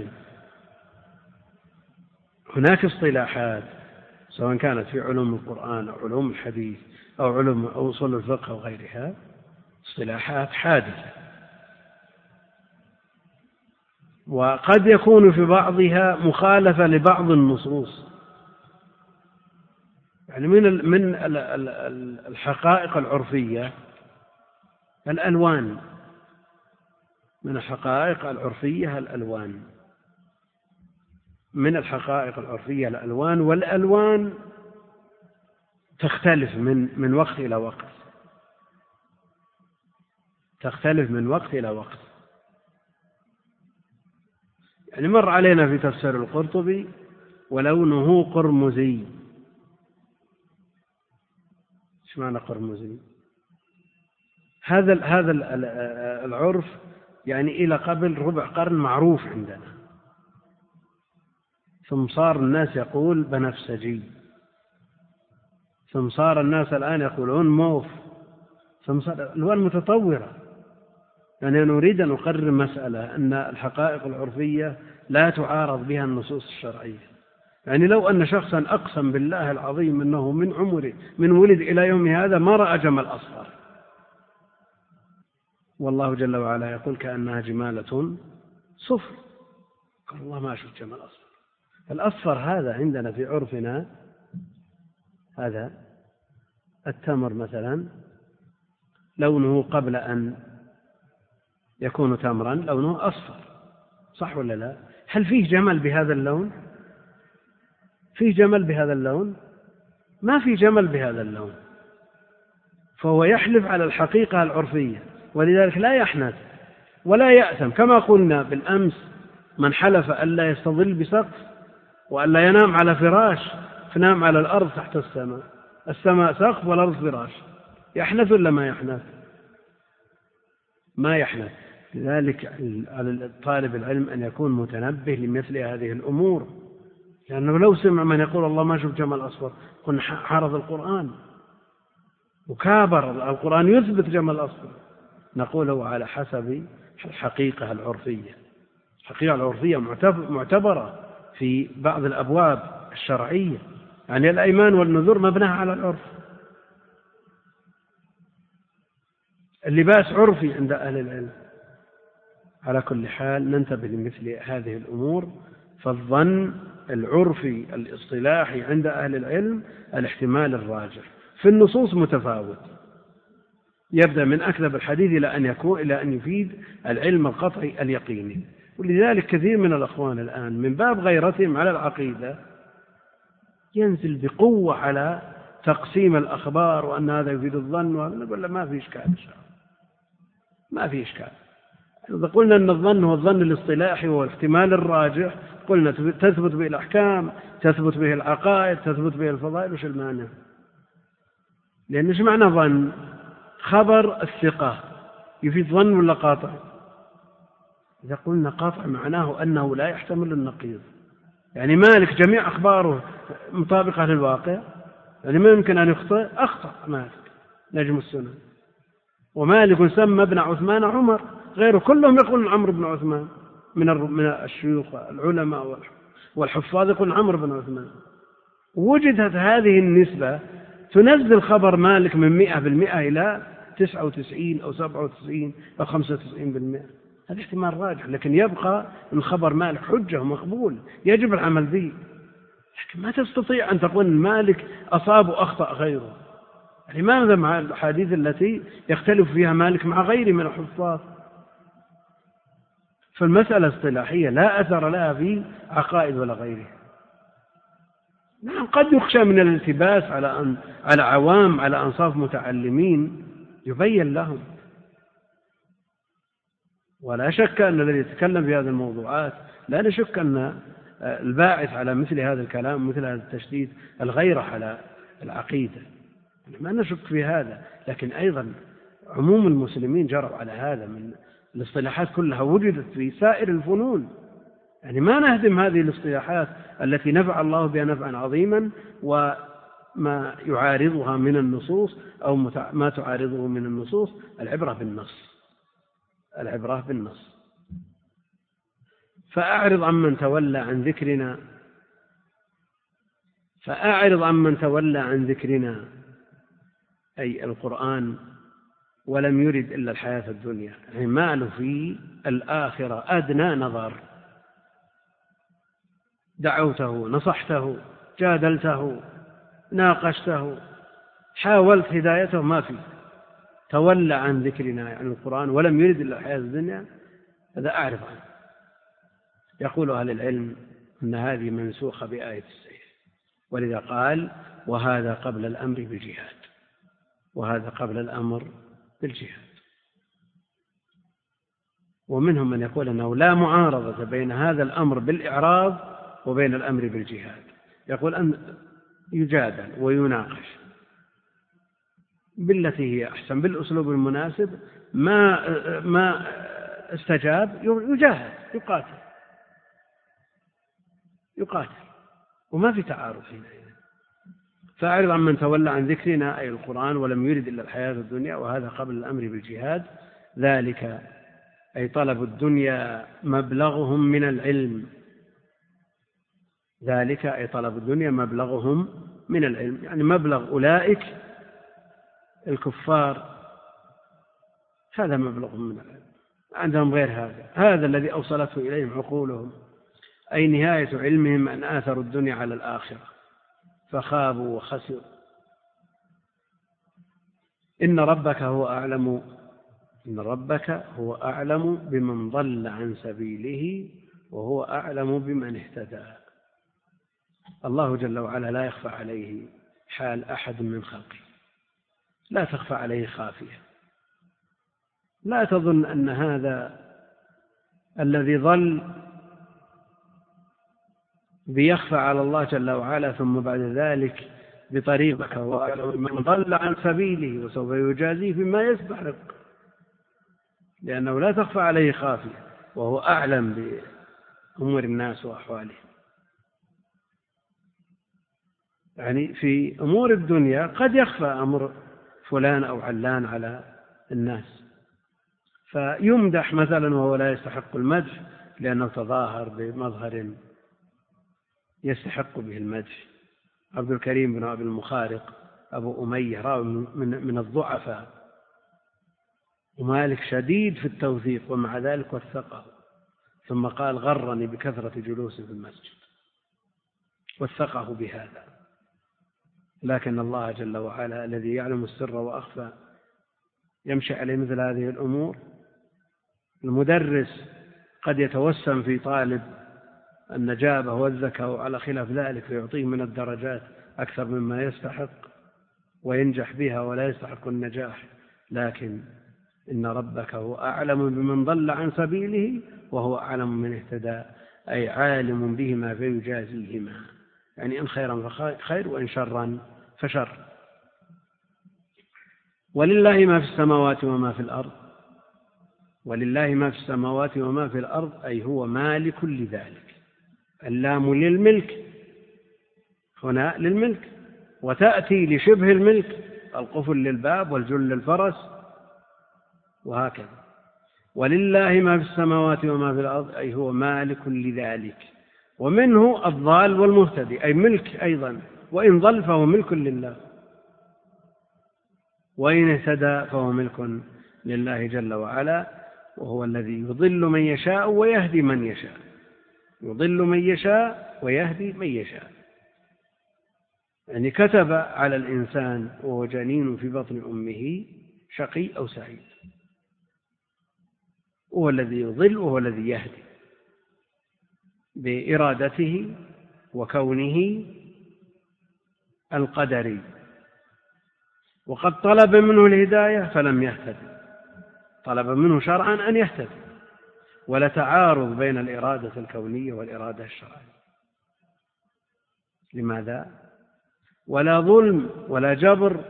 هناك اصطلاحات سواء كانت في علوم القرآن أو علوم الحديث أو علوم أصول الفقه أو غيرها، اصطلاحات حادثة، وقد يكون في بعضها مخالفة لبعض النصوص. يعني من الحقائق العرفية الألوان، من الحقائق العرفية الألوان، من الحقائق العرفية الألوان، والألوان تختلف من وقت إلى وقت، تختلف من وقت إلى وقت. يعني مر علينا في تفسير القرطبي ولونه قرمزي. ايش معنى قرمزي؟ هذا العرف يعني إلى قبل ربع قرن معروف عندنا، ثم صار الناس يقول بنفسجي، ثم صار الناس الآن يقولون موف، ثم صار الألوان متطورة. يعني أنا أريد أن أقرر مسألة أن الحقائق العرفية لا تعارض بها النصوص الشرعية. يعني لو أن شخصا أقسم بالله العظيم أنه من عمره من ولد إلى يوم هذا ما رأى جمل أصفر، والله جل وعلا يقول كأنها جمالة صفر، قال الله ما أشوف جمل أصفر. الأصفر هذا عندنا في عرفنا هذا التمر مثلا لونه قبل أن يكون تمرا لونه أصفر، صح ولا لا؟ هل فيه جمل بهذا اللون؟ فيه جمل بهذا اللون؟ ما في جمل بهذا اللون. فهو يحلف على الحقيقة العرفية، ولذلك لا يحنث ولا يأثم. كما قلنا بالأمس من حلف ألا يستظل بسقف وألا ينام على فراش فنام على الأرض تحت السماء، السماء سقف والأرض فراش، يحنث ولا ما يحنث؟ ما يحنث. لذلك على طالب العلم أن يكون متنبه لمثل هذه الأمور، لأنه لو سمع من يقول الله ما شوف جمل أصفر كن حرض القرآن وكابر القرآن يثبت جمل أصفر. نقوله على حسب الحقيقة العرفية. الحقيقة العرفية معتبرة في بعض الأبواب الشرعية، يعني الأيمان والنذور مبناها على العرف. اللباس عرفي عند أهل العلم. على كل حال ننتبه لمثل هذه الأمور. فالظن العرفي الاصطلاحي عند أهل العلم الاحتمال الراجح، في النصوص متفاوت، يبدأ من أكذب الحديث إلى أن يفيد العلم القطعي اليقيني. ولذلك كثير من الأخوان الآن من باب غيرتهم على العقيدة ينزل بقوة على تقسيم الأخبار وأن هذا يفيد الظن، نقول له ما في إشكال إن شاء الله، ما في إشكال. إذا قلنا أن الظن هو الظن الاصطلاحي والاحتمال الراجح، قلنا تثبت به الأحكام، تثبت به العقائد، تثبت به الفضائل، وش المعنى؟ لأن إيش معنى ظن؟ خبر الثقة يفيد ظن ولا قاطع؟ إذا قلنا قاطع معناه أنه لا يحتمل النقيض، يعني مالك جميع أخباره مطابقة للواقع، يعني ما يمكن أن يخطئ. أخطأ مالك نجم السنة، ومالك سمى ابن عثمان عمر، غيره كلهم يقولون عمرو بن عثمان من الشيوخ العلماء والحفاظ يقولون عمرو بن عثمان. وجدت هذه النسبة تنزل خبر مالك من 100% إلى 99 أو 97 أو 95%. هذا احتمال راجح، لكن يبقى الخبر مالك حجة ومقبول يجب العمل به. لكن ما تستطيع أن تقول مالك أصاب وأخطأ غيره. لماذا مع الحديث التي يختلف فيها مالك مع غيره من الحفاظ؟ فالمسألة اصطلاحية لا أثر لها في عقائد ولا غيره. نعم قد يخشى من الالتباس على عوام، على أنصاف متعلمين، يبين لهم. ولا شك أن الذي يتكلم في هذه الموضوعات لا نشك أن الباعث على مثل هذا الكلام مثل هذا التشديد الغيرة على العقيدة، ما نشك في هذا. لكن أيضا عموم المسلمين جروا على هذا، من الاصطلاحات كلها وجدت في سائر الفنون. يعني ما نهدم هذه الاصطلاحات التي نفع الله بها نفعا عظيما وما يعارضها من النصوص أو ما تعارضه من النصوص. العبرة بالنص، العبرة بالنص. فأعرض عمن تولى عن ذكرنا، فأعرض عمن تولى عن ذكرنا أي القرآن ولم يرد إلا الحياة الدنيا، يعني ماله في الآخرة أدنى نظر. دعوته، نصحته، جادلته، ناقشته، حاولت هدايته، ما في. تولى عن ذكرنا يعني القرآن ولم يرد إلا الحياة الدنيا، هذا أعرف عنه. يقول أهل العلم أن هذه منسوخة بآية السيف، ولذا قال وهذا قبل الأمر بالجهاد، وهذا قبل الأمر بالجهاد. ومنهم من يقول أنه لا معارضة بين هذا الأمر بالإعراض وبين الأمر بالجهاد، يقول أن يجادل ويناقش بالتي هي أحسن بالأسلوب المناسب، ما استجاب يجاهد، يقاتل وما في تعارض هنا. فأعرض عن من تولى عن ذكرنا أي القرآن ولم يرد إلا الحياة الدنيا، وهذا قبل الأمر بالجهاد. ذلك أي طلب الدنيا مبلغهم من العلم، ذلك أي طلب الدنيا مبلغهم من العلم، يعني مبلغ أولئك الكفار هذا مبلغهم من العلم، عندهم غير هذا الذي أوصلته إليهم عقولهم، أي نهاية علمهم أن آثروا الدنيا على الآخرة فخابوا وخسروا. إن ربك هو أعلم بمن ضل عن سبيله وهو أعلم بمن اهتدى. الله جل وعلا لا يخفى عليه حال أحد من خلقه، لا تخفى عليه خافية. لا تظن أن هذا الذي ضل بيخفى على الله جل وعلا ثم بعد ذلك بطريقك من ضل عن سبيله وسوف يجازيه فيما يستحق، لأنه لا تخفى عليه خافية وهو أعلم بأمور الناس وأحوالهم. يعني في أمور الدنيا قد يخفى أمر فلان أو علان على الناس، فيمدح مثلا وهو لا يستحق المدح لأنه تظاهر بمظهر يستحق به المدح. عبد الكريم بن أبي المخارق أبو أمية راوي من الضعفاء، ومالك شديد في التوثيق ومع ذلك وثقه، ثم قال غرني بكثرة جلوسي في المسجد، وثقه بهذا. لكن الله جل وعلا الذي يعلم السر وأخفى يمشي عليه مثل هذه الأمور. المدرس قد يتوسم في طالب النجابة والذكاء على خلاف ذلك فيعطيه من الدرجات أكثر مما يستحق، وينجح بها ولا يستحق النجاح، لكن إن ربك هو أعلم بمن ضل عن سبيله وهو أعلم من اهتدى، أي عالم بهما فيجازيهما، يعني إن خيرا فخير وإن شرا فشر. ولله ما في السماوات وما في الأرض، ولله ما في السماوات وما في الأرض أي هو مالك لذلك. اللام للملك هنا للملك، وتأتي لشبه الملك، القفل للباب والجل للفرس وهكذا. ولله ما في السماوات وما في الأرض أي هو مالك لذلك، ومنه الضال والمهتدي، أي ملك أيضا، وإن ضل فهو ملك لله، وإن اهتدى فهو ملك لله جل وعلا، وهو الذي يضل من يشاء ويهدي من يشاء، يضل من يشاء ويهدي من يشاء. يعني كتب على الإنسان وهو جنين في بطن أمه شقي أو سعيد، وهو الذي يضل وهو الذي يهدي بإرادته وكونه القدري. وقد طلب منه الهداية فلم يهتد، طلب منه شرعا أن يهتدي، ولا تعارض بين الإرادة الكونية والإرادة الشرعية. لماذا؟ ولا ظلم ولا جبر،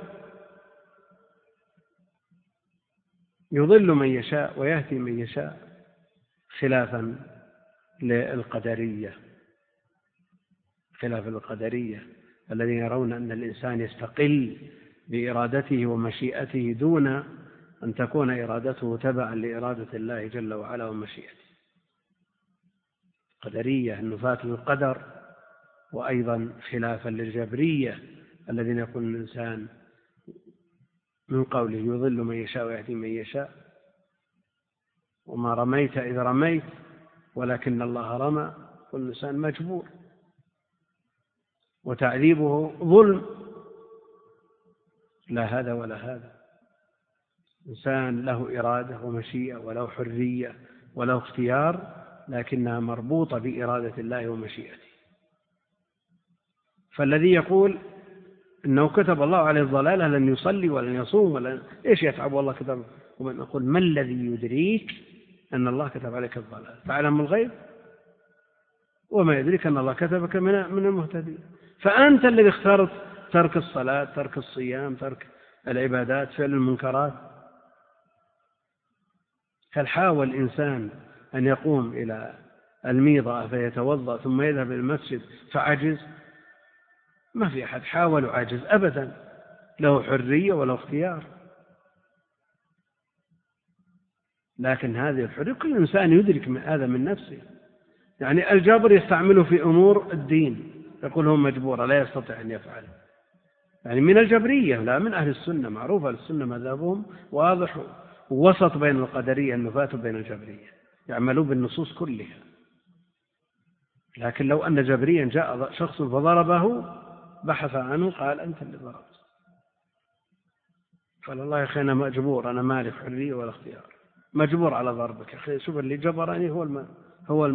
يضل من يشاء ويهدي من يشاء، خلافا للقدرية، خلاف القدرية الذين يرون أن الإنسان يستقل بإرادته ومشيئته دون أن تكون إرادته تبعا لإرادة الله جل وعلا ومشيئته. قدرية النفاة للقدر، وأيضا خلافا للجبرية الذين يقول الإنسان من قوله يضل من يشاء ويهدي من يشاء، وما رميت إذ رميت ولكن الله رمى، والإنسان مجبور، وتعذيبه ظلم. لا هذا ولا هذا، إنسان له إرادة ومشيئة وله حرية وله اختيار، لكنها مربوطة بإرادة الله ومشيئته. فالذي يقول إنه كتب الله عليه الضلالة لن يصلي ولن يصوم ولن إيش يتعب والله كتب، ومن يقول ما الذي يدريك أن الله كتب عليك الضلالة؟ تعلم الغيب وما يدريك أن الله كتبك من المهتدين. فأنت الذي اخترت ترك الصلاة، ترك الصيام، ترك العبادات، فعل المنكرات. هل حاول الإنسان أن يقوم إلى الميضة فيتوضأ ثم يذهب إلى المسجد فعجز؟ ما في أحد حاول وعجز أبدا، له حرية وله اختيار. لكن هذه الحرية كل إنسان يدرك هذا من نفسه. يعني الجبر يستعمله في أمور الدين، يقول هو مجبور لا يستطيع أن يفعل، يعني من الجبرية لا من أهل السنة. معروف أهل السنة مذهبهم واضح، ووسط بين القدرية النفاة وبين الجبرية، يعملون بالنصوص كلها. لكن لو أن جبريا جاء شخص فضربه بحث عنه قال أنت اللي ضربت، قال الله يا أخي أنا مجبور، أنا مالك حرية ولا اختيار، مجبور على ضربك يا أخي، شوف اللي جبرني هو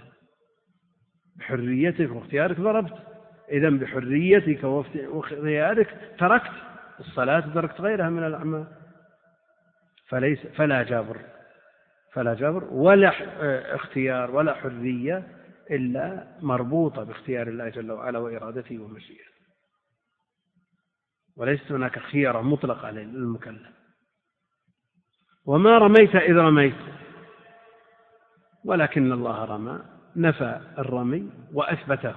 بحريتك واختيارك ضربت، إذن بحريتك واختيارك تركت الصلاة وتركت غيرها من الأعمال. فلا جبر ولا اختيار ولا حرية إلا مربوطة باختيار الله جل وعلا وإرادته ومشيئته، وليست هناك خيارة مطلقة للمكلف. وما رميت إذ رميت ولكن الله رمى، نفى الرمي وأثبته،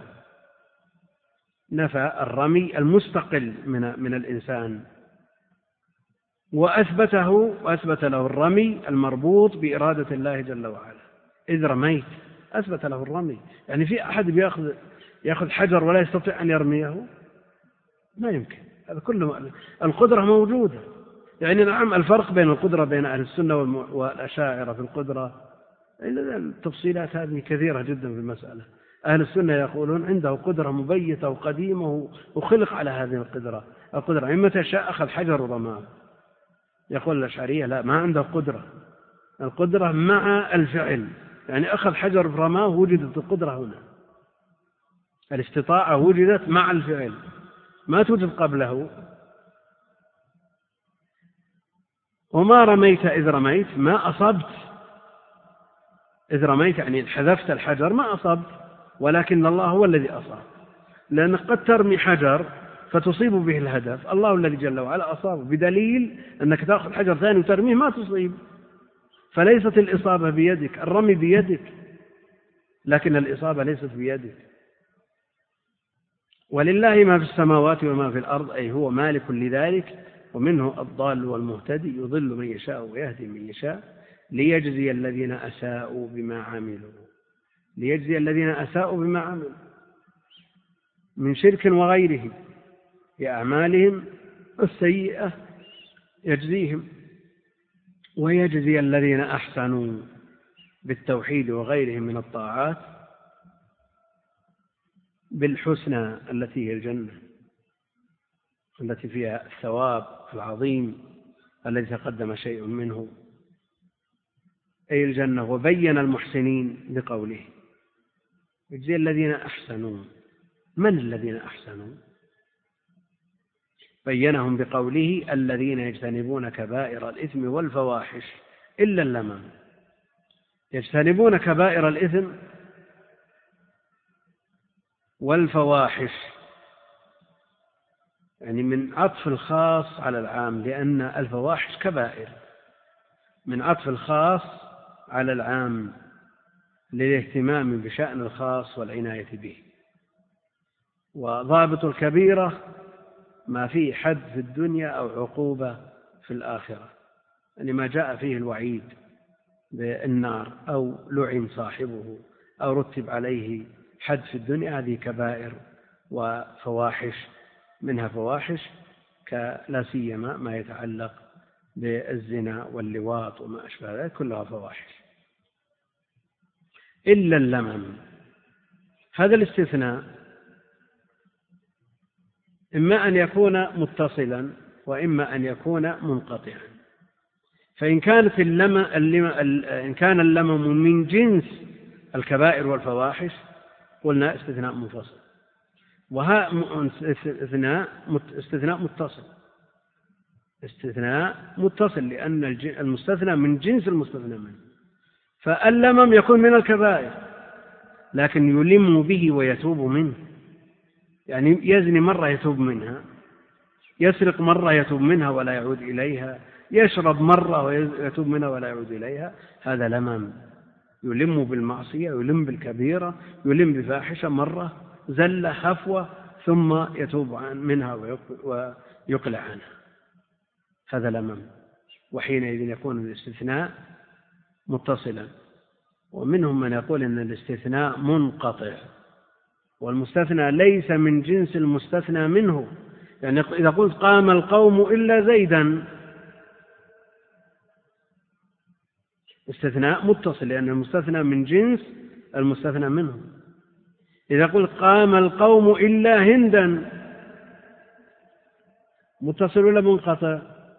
نفى الرمي المستقل من الإنسان وأثبته، وأثبت له الرمي المربوط بإرادة الله جل وعلا. إذ رميت أثبت له الرمي، يعني في أحد يأخذ حجر ولا يستطيع أن يرميه؟ ما يمكن، هذا كله القدرة موجودة. يعني نعم الفرق بين القدرة بين أهل السنة والأشاعرة في القدرة، التفصيلات هذه كثيرة جدا في المسألة. أهل السنة يقولون عنده قدرة مبيتة وقديمة وخلق على هذه القدرة يعني متى شاء أخذ حجر ورماه. يقول الأشعرية لا، ما عنده قدرة، القدرة مع الفعل، يعني أخذ حجر ورماه وجدت القدرة هنا، الاستطاعة وجدت مع الفعل، ما توجد قبله. وما رميت إذ رميت ما أصبت، إذ رميت يعني حذفت الحجر ما أصبت، ولكن الله هو الذي أصاب، لأنك قد ترمي حجر فتصيب به الهدف، الله الذي جل وعلا أصابه، بدليل أنك تأخذ حجر ثاني وترميه ما تصيب. فليست الإصابة بيدك، الرمي بيدك، لكن الإصابة ليست بيدك. ولله ما في السماوات وما في الأرض، أي هو مالك لذلك، ومنه الضال والمهتدي، يضل من يشاء ويهدي من يشاء، ليجزي الذين أساءوا بما عملوا، ليجزي الذين أساءوا بما عملوا من شرك وغيره بأعمالهم السيئة يجزيهم، ويجزي الذين أحسنوا بالتوحيد وغيره من الطاعات بالحسنى التي هي الجنة، التي فيها الثواب العظيم الذي تقدم شيء منه، أي الجنة. وبين المحسنين بقوله يجزي الذين أحسنوا. من الذين أحسنوا؟ بينهم بقوله الذين يجتنبون كبائر الإثم والفواحش إلا اللمم. يجتنبون كبائر الإثم والفواحش، يعني من عطف الخاص على العام، لأن الفواحش كبائر، من عطف الخاص على العام للاهتمام بشأن الخاص والعناية به. وضابط الكبيرة ما فيه حد في الدنيا أو عقوبة في الآخرة، يعني ما جاء فيه الوعيد بالنار أو لعن صاحبه أو رتب عليه حد في الدنيا، هذه كبائر وفواحش، منها فواحش لا سيما ما يتعلق بالزنا واللواط وما أشبه ذلك، كلها فواحش. إلا اللمم، هذا الاستثناء إما أن يكون متصلا وإما أن يكون منقطعا. فإن كانت إن كان اللمم من جنس الكبائر والفواحش قلنا استثناء منفصل، وها استثناء متصل، استثناء متصل، لأن المستثنى من جنس المستثنى منه. فاللمم يكون من الكبائر لكن يلم به ويتوب منه، يعني يزني مرة يتوب منها، يسرق مرة يتوب منها ولا يعود إليها، يشرب مرة ويتوب منها ولا يعود إليها، هذا لمم يلم بالمعصية، يلم بالكبيرة، يلم بفاحشة مرة، زلة خفوة، ثم يتوب منها ويقلع عنها، هذا لمم. وحينئذ يكون الاستثناء متصلا. ومنهم من يقول إن الاستثناء منقطع، والمستثنى ليس من جنس المستثنى منه، يعني إذا قلت قام القوم إلا زيدا استثناء متصل، لأن المستثنى من جنس المستثنى منه. إذا قلت قام القوم إلا هندا متصل ولا منقطع؟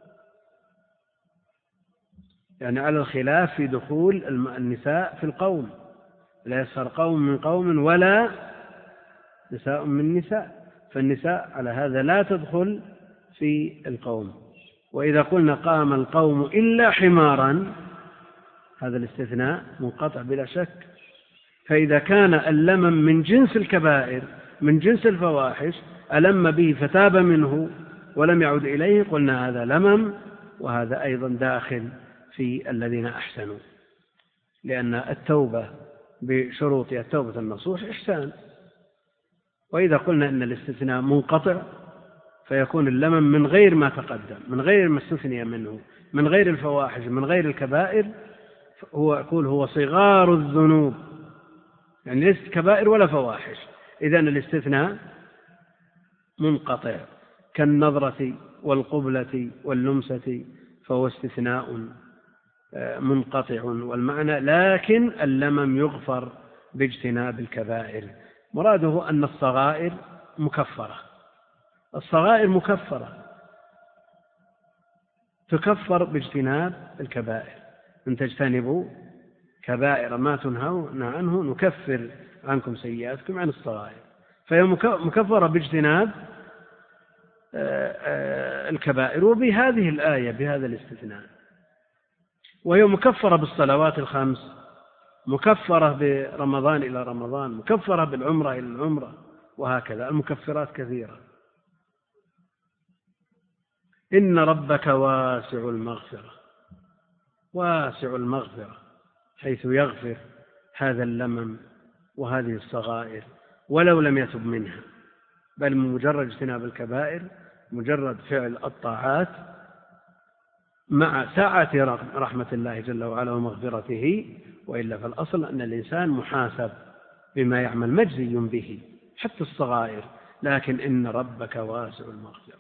يعني على الخلاف في دخول النساء في القوم، لا يسخر قوم من قوم ولا نساء من نساء، فالنساء على هذا لا تدخل في القوم. وإذا قلنا قام القوم إلا حمارا هذا الاستثناء منقطع بلا شك. فإذا كان اللمم من جنس الكبائر من جنس الفواحش ألم به فتاب منه ولم يعود إليه قلنا هذا لمم، وهذا أيضا داخل في الذين أحسنوا، لأن التوبة بشروطها التوبة النصوح إحسان. وإذا قلنا إن الاستثناء منقطع فيكون اللمم من غير ما تقدم، من غير ما استثني منه، من غير الفواحش، من غير الكبائر، هو يقول هو صغار الذنوب، يعني ليست كبائر ولا فواحش. إذن الاستثناء منقطع كالنظرة والقبلة واللمسة، فهو استثناء منقطع والمعنى، لكن اللمم يغفر باجتناب الكبائر. مراده أن الصغائر مكفرة، الصغائر مكفرة تكفر باجتناب الكبائر، إن تجتنبوا كبائر ما تنهون عنه نكفر عنكم سيئاتكم عن الصغائر، فهي مكفرة باجتناب الكبائر. وبهذه الآية بهذا الاستثناء وهي مكفرة بالصلوات الخمس، مكفرة برمضان إلى رمضان، مكفرة بالعمرة إلى العمرة، وهكذا المكفرات كثيرة. إن ربك واسع المغفرة، واسع المغفرة، حيث يغفر هذا اللمم وهذه الصغائر ولو لم يتب منها، بل من مجرد اجتناب الكبائر، مجرد فعل الطاعات، مع سعة رحمة الله جل وعلا ومغفرته. وإلا فالأصل أن الإنسان محاسب بما يعمل، مجزي به حتى الصغائر، لكن إن ربك واسع المغفرة.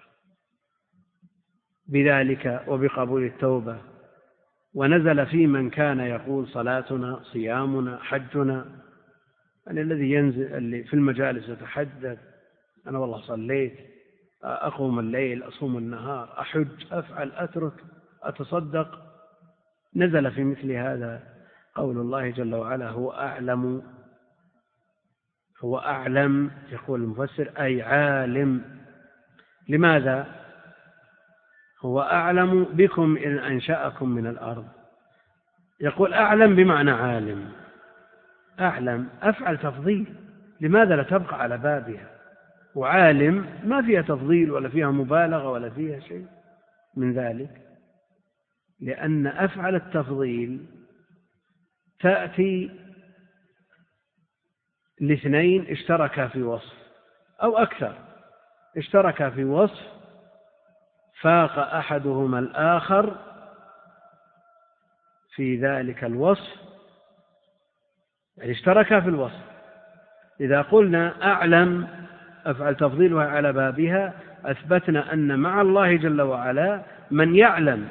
بذلك وبقبول التوبة، ونزل في من كان يقول صلاتنا صيامنا حجنا، يعني الذي ينزل اللي في المجالس يتحدث أنا والله صليت، أقوم الليل، أصوم النهار، أحج، أفعل، أترك، أتصدق، نزل في مثل هذا قول الله جل وعلا هو أعلم يقول المفسر أي عالم. لماذا؟ هو أعلم بكم إن أنشأكم من الأرض. يقول أعلم بمعنى عالم، أعلم أفعل تفضيل، لماذا لا تبقى على بابها؟ وعالم ما فيها تفضيل ولا فيها مبالغة ولا فيها شيء من ذلك، لأن أفعل التفضيل تأتي لاثنين اشتركا في وصف أو أكثر، اشتركا في وصف فاق أحدهما الآخر في ذلك الوصف، يعني اشتركا في الوصف. إذا قلنا أعلم أفعل تفضيلها على بابها، أثبتنا أن مع الله جل وعلا من يعلم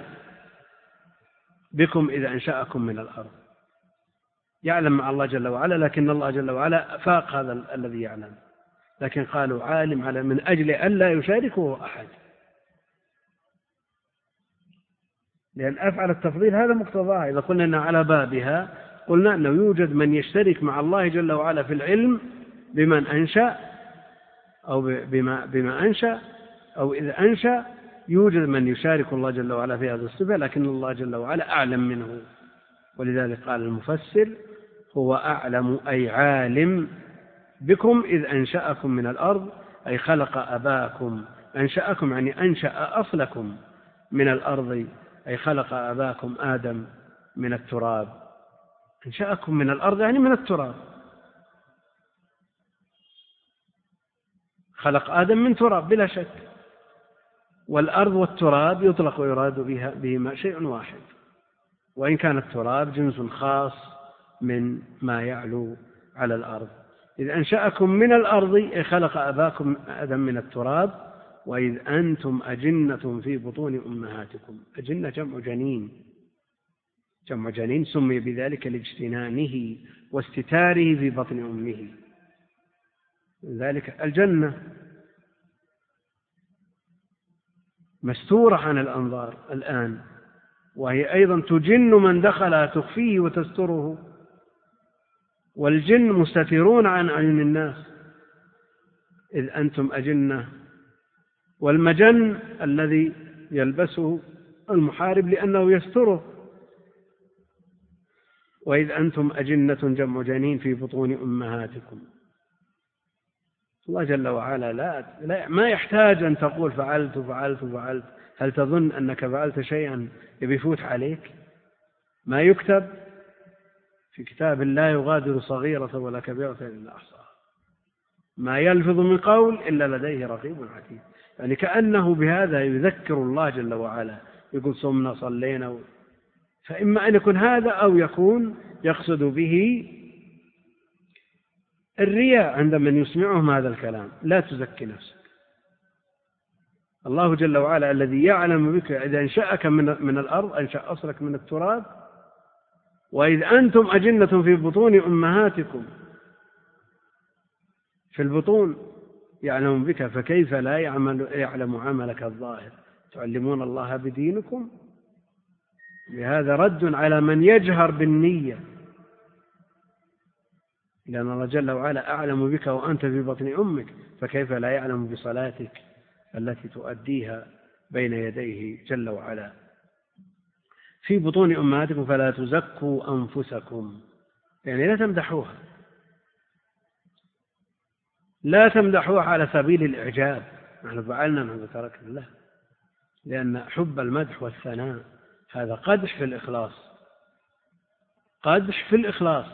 بكم إذا أنشأكم من الأرض، يعلم مع الله جل وعلا، لكن الله جل وعلا فاق هذا الذي يعلم. لكن قالوا عالم على من أجل أن لا يشاركه أحد، لأن أفعل التفضيل هذا مقتضاها. إذا قلنا أنها على بابها قلنا أنه يوجد من يشترك مع الله جل وعلا في العلم بمن أنشأ أو بما أنشأ، أو إذا أنشأ يوجد من يشارك الله جل وعلا في هذا الصفة، لكن الله جل وعلا أعلم منه. ولذلك قال المفسر هو أعلم أي عالم بكم إذ أنشأكم من الأرض، أي خلق أباكم، أنشأكم يعني أنشأ أصلكم من الأرض، أي خلق أباكم آدم من التراب. أنشأكم من الأرض يعني من التراب، خلق آدم من تراب بلا شك، والأرض والتراب يطلق ويراد بهما شيء واحد، وإن كان التراب جنس خاص من ما يعلو على الأرض. إذ أنشأكم من الأرض أي خلق أباكم آدم من التراب، وإذ أنتم أجنة في بطون أمهاتكم. أجنة جمع جنين، جمع جنين سمي بذلك لاجتنانه واستتاره في بطن أمه، ذلك الجنة مستورة عن الأنظار الآن، وهي أيضا تجن من دخلها، تخفيه وتستره، والجن مستترون عن عيون الناس. إذ أنتم أجنة، والمجن الذي يلبسه المحارب لأنه يستره. وإذ أنتم أجنة جمع جنين في بطون أمهاتكم. الله جل وعلا ما يحتاج أن تقول فعلت فعلت فعلت. هل تظن أنك فعلت شيئا يفوت عليك؟ ما يكتب في كتاب لا يغادر صغيرة ولا كبيرة إلا أحصاها، ما يلفظ من قول إلا لديه رقيب عتيد. يعني كأنه بهذا يذكر الله جل وعلا، يقول صمنا صلينا. فإما أن يكون هذا أو يكون يقصد به الرياء عند من يسمعهم هذا الكلام. لا تزكي نفسك، الله جل وعلا الذي يعلم بك إذا أنشأك من الأرض، أنشأ أصلك من التراب، وإذ أنتم أجنة في بطون أمهاتكم، في البطون يعلم بك، فكيف لا يعلم عملك الظاهر؟ تعلمون الله بدينكم. بهذا رد على من يجهر بالنية، لأن الله جل وعلا أعلم بك وأنت في بطن أمك، فكيف لا يعلم بصلاتك التي تؤديها بين يديه جل وعلا؟ في بطون أمهاتكم فلا تزكوا أنفسكم، يعني لا تمدحوها، لا تمدحوها على سبيل الإعجاب، نحن فعلنا ما ذكرك الله، لأن حب المدح والثناء هذا قدح في الإخلاص، قدح في الإخلاص.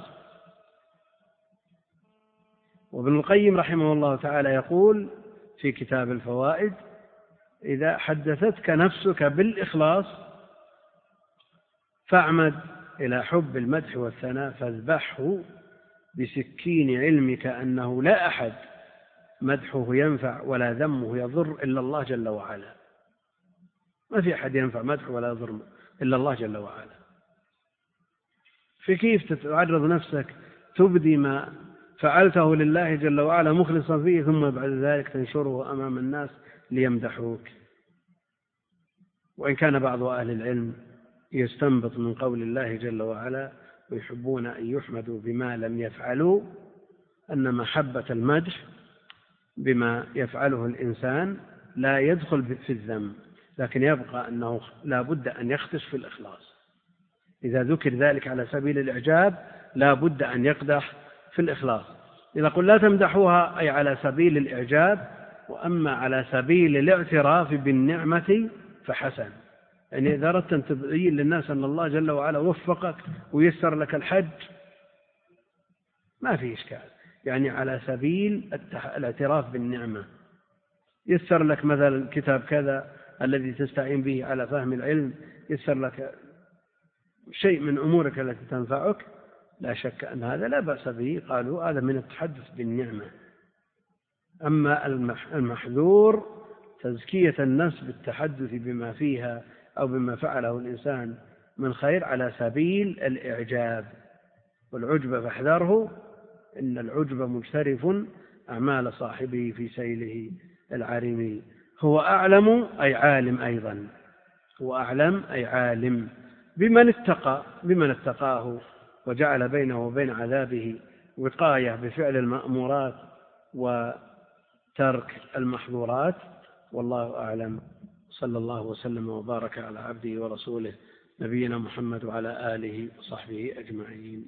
وابن القيم رحمه الله تعالى يقول في كتاب الفوائد: إذا حدثتك نفسك بالإخلاص فاعمد إلى حب المدح والثناء فاذبحه بسكين علمك أنه لا أحد مدحه ينفع ولا ذمه يضر إلا الله جل وعلا. ما في أحد ينفع مدحه ولا يضر إلا الله جل وعلا. في كيف تعرض نفسك تبدي ما فعلته لله جل وعلا مخلصا فيه، ثم بعد ذلك تنشره أمام الناس ليمدحوك. وإن كان بعض أهل العلم يستنبط من قول الله جل وعلا: ويحبون أن يحمدوا بما لم يفعلوا، أن محبة المدح بما يفعله الإنسان لا يدخل في الذم، لكن يبقى أنه لا بد أن يختص في الإخلاص. إذا ذكر ذلك على سبيل الإعجاب لا بد أن يقدح في الإخلاص. إذا قل لا تمدحوها أي على سبيل الإعجاب، وأما على سبيل الاعتراف بالنعمة فحسن. يعني إذا أردت أن تبين للناس أن الله جل وعلا وفقك ويسر لك الحج ما في إشكال، يعني على سبيل الاعتراف بالنعمة، يسر لك مثلا كتاب كذا الذي تستعين به على فهم العلم، يسر لك شيء من أمورك التي تنفعك، لا شك أن هذا لا بأس به، قالوا هذا من التحدث بالنعمة. أما المحذور تزكية النفس بالتحدث بما فيها أو بما فعله الإنسان من خير على سبيل الإعجاب، والعجب فاحذره إن العجب مجترف أعمال صاحبه في سيله العارم. هو أعلم أي عالم، أيضا هو أعلم أي عالم بمن اتقاه وجعل بينه وبين عذابه وقاية بفعل المأمورات وترك المحظورات. والله أعلم. صلى الله وسلم وبارك على عبده ورسوله نبينا محمد وعلى آله وصحبه أجمعين.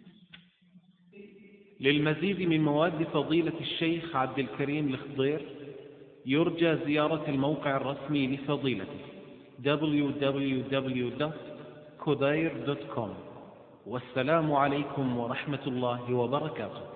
للمزيد من مواد فضيلة الشيخ عبد الكريم الخضير يرجى زيارة الموقع الرسمي لفضيلته www.khudair.com. والسلام عليكم ورحمة الله وبركاته.